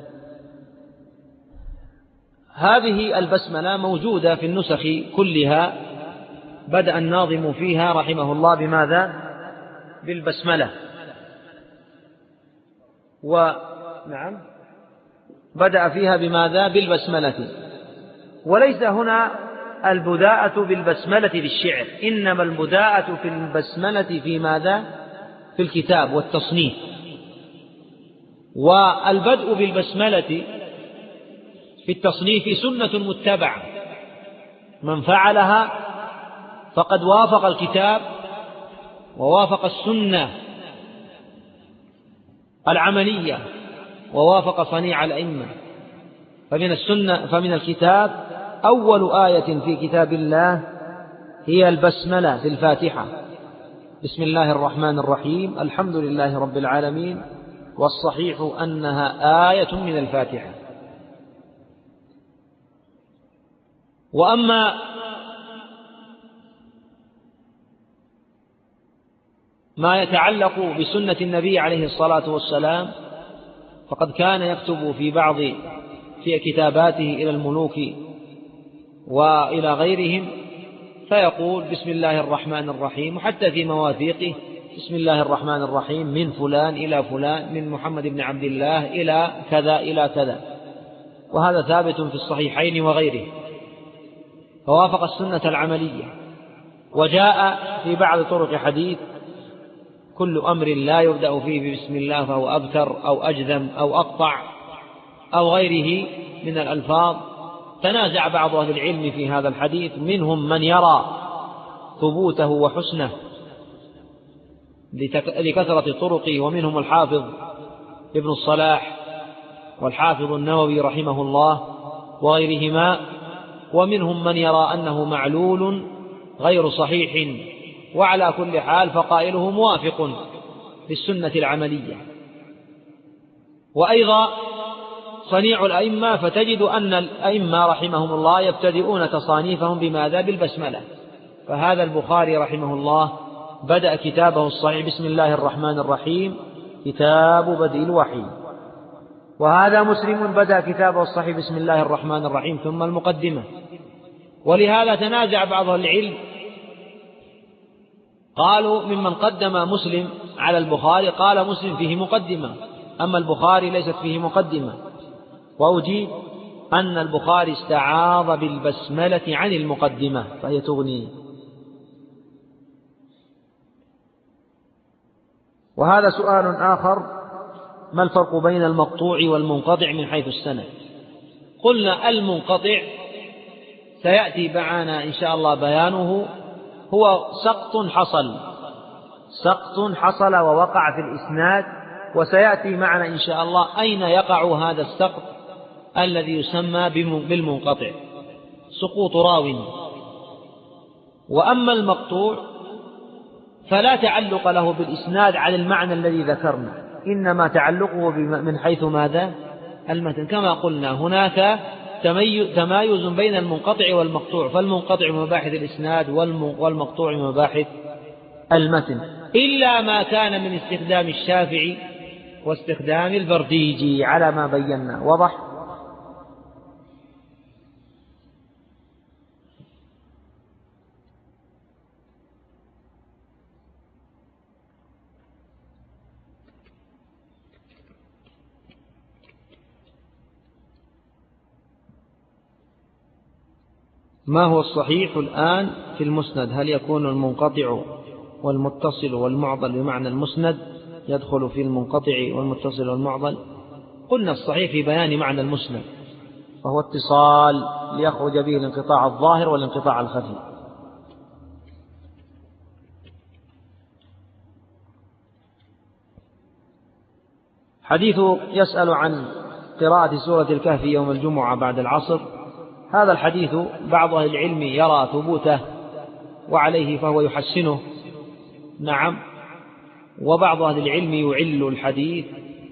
هذه البسملة موجودة في النسخ كلها، بدأ الناظم فيها رحمه الله بماذا؟ بالبسملة. ونعم، بدأ فيها بماذا؟ بالبسملة. وليس هنا البداءة بالبسملة بالشعر، إنما البداءة في البسملة في ماذا؟ في الكتاب والتصنيف. والبدء بالبسملة في التصنيف سنة متبعة، من فعلها فقد وافق الكتاب ووافق السنة العملية ووافق صنيع الأئمة. فمن الكتاب أول آية في كتاب الله هي البسملة في الفاتحة: بسم الله الرحمن الرحيم الحمد لله رب العالمين، والصحيح أنها آية من الفاتحة. وأما ما يتعلق بسنة النبي عليه الصلاة والسلام فقد كان يكتب في كتاباته إلى الملوك وإلى غيرهم فيقول بسم الله الرحمن الرحيم، وحتى في مواثيقه بسم الله الرحمن الرحيم من فلان إلى فلان، من محمد بن عبد الله إلى كذا إلى كذا، وهذا ثابت في الصحيحين وغيره، فوافق السنة العملية. وجاء في بعض طرق حديث: كل أمر لا يبدأ فيه بسم الله فهو أبتر أو أجذم أو أقطع أو غيره من الألفاظ. تنازع بعض أهل العلم في هذا الحديث، منهم من يرى ثبوته وحسنه لكثرة طرقه، ومنهم الحافظ ابن الصلاح والحافظ النووي رحمه الله وغيرهما، ومنهم من يرى أنه معلول غير صحيح. وعلى كل حال فقائله موافق للسنة العملية. وأيضا صنيع الأئمة، فتجد أن الأئمة رحمهم الله يبتدئون تصانيفهم بماذا؟ بالبسملة. فهذا البخاري رحمه الله بدأ كتابه الصحيح بسم الله الرحمن الرحيم، كتاب بدء الوحي. وهذا مسلم بدأ كتابه الصحيح بسم الله الرحمن الرحيم ثم المقدمة. ولهذا تنازع بعض العلم، قالوا ممن قدم مسلم على البخاري قال مسلم فيه مقدمة، أما البخاري ليست فيه مقدمة. وأجيب أن البخاري استعاض بالبسملة عن المقدمة فهي تغني. وهذا سؤال آخر: ما الفرق بين المقطوع والمنقطع من حيث السند؟ قلنا المنقطع سيأتي معنا إن شاء الله بيانه، هو سقط حصل ووقع في الإسناد وسيأتي معنا إن شاء الله أين يقع هذا السقط الذي يسمى بالمنقطع، سقوط راو. وأما المقطوع فلا تعلق له بالإسناد على المعنى الذي ذكرنا، إنما تعلقه من حيث ماذا؟ المتن. كما قلنا هناك تمايز بين المنقطع والمقطوع، فالمنقطع من مباحث الإسناد والمقطوع من مباحث المتن، إلا ما كان من استخدام الشافعي واستخدام البرديجي على ما بينا. واضح؟ ما هو الصحيح الآن في المسند؟ هل يكون المنقطع والمتصل والمعضل بمعنى المسند يدخل في المنقطع والمتصل والمعضل؟ قلنا الصحيح في بيان معنى المسند، وهو اتصال ليخرج به الانقطاع الظاهر والانقطاع الخفي. حديث يسأل عن قراءة سورة الكهف يوم الجمعة بعد العصر، هذا الحديث بعض أهل العلم يرى ثبوته وعليه فهو يحسنه، نعم، وبعض أهل العلم يعل الحديث،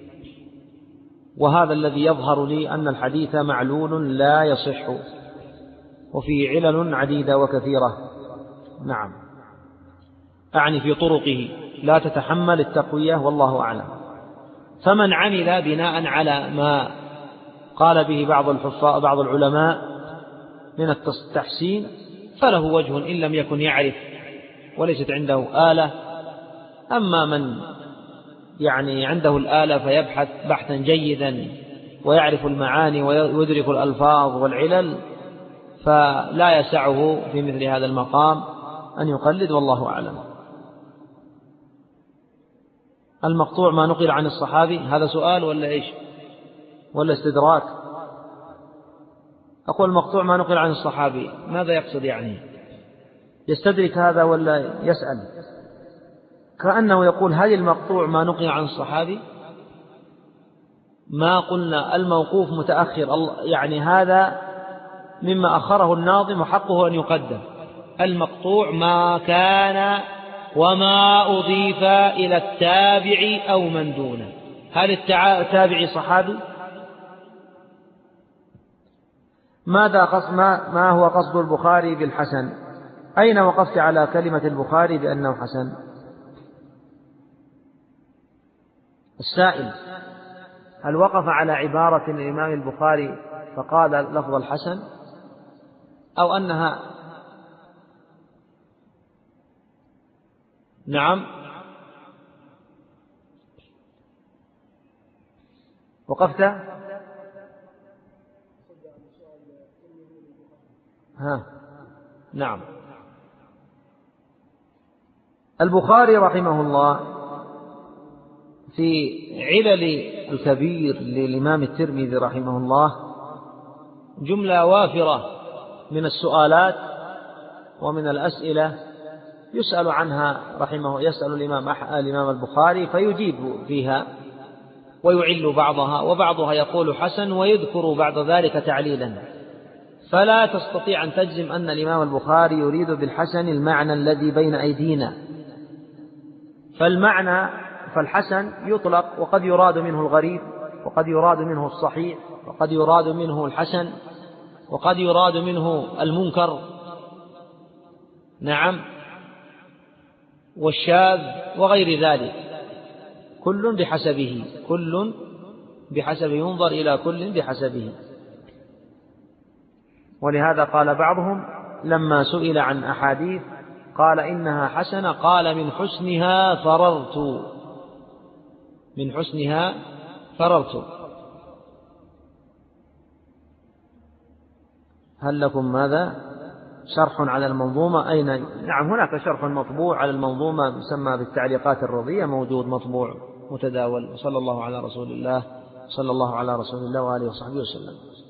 وهذا الذي يظهر لي أن الحديث معلول لا يصح، وفيه علل عديدة وكثيرة، نعم، أعني في طرقه لا تتحمل التقوية، والله أعلم. فمن عمل بناء على ما قال به بعض العلماء من التحسين فله وجه إن لم يكن يعرف وليست عنده آلة. أما من عنده الآلة فيبحث بحثا جيدا ويعرف المعاني ويدرك الألفاظ والعلل، فلا يسعه في مثل هذا المقام أن يقلد، والله أعلم. المقطوع ما نقل عن الصحابي، هذا سؤال ولا إيش ولا استدراك؟ أقول المقطوع ما نقل عن الصحابي، ماذا يقصد؟ يستدرك هذا ولا يسأل؟ كأنه يقول هل المقطوع ما نقل عن الصحابي؟ ما قلنا الموقوف متأخر، هذا مما أخره الناظم وحقه أن يقدم. المقطوع ما كان وما أضيف إلى التابع أو من دونه. هل التابعي صحابي؟ ما هو قصد البخاري بالحسن؟ أين وقفت على كلمة البخاري بأنه حسن؟ السائل هل وقف على عبارة الإمام البخاري فقال لفظ الحسن، أو أنها نعم وقفت نعم. البخاري رحمه الله في علل الكبير للإمام الترمذي رحمه الله جملة وافرة من السؤالات ومن الأسئلة يسأل عنها يسأل الإمام البخاري فيجيب فيها ويعل بعضها، وبعضها يقول حسن ويذكر بعد ذلك تعليلا. فلا تستطيع أن تجزم أن الإمام البخاري يريد بالحسن المعنى الذي بين أيدينا، فالحسن يطلق وقد يراد منه الغريب، وقد يراد منه الصحيح، وقد يراد منه الحسن، وقد يراد منه المنكر، نعم، والشاذ وغير ذلك، كل بحسبه ينظر إلى كل بحسبه. ولهذا قال بعضهم لما سئل عن أحاديث قال إنها حسنة، قال من حسنها فررت. هل لكم ماذا شرح على المنظومة؟ أين؟ نعم، هناك شرح مطبوع على المنظومة يسمى بالتعليقات الرضية، موجود مطبوع متداول. وصلى الله على رسول الله وآله وصحبه وسلم.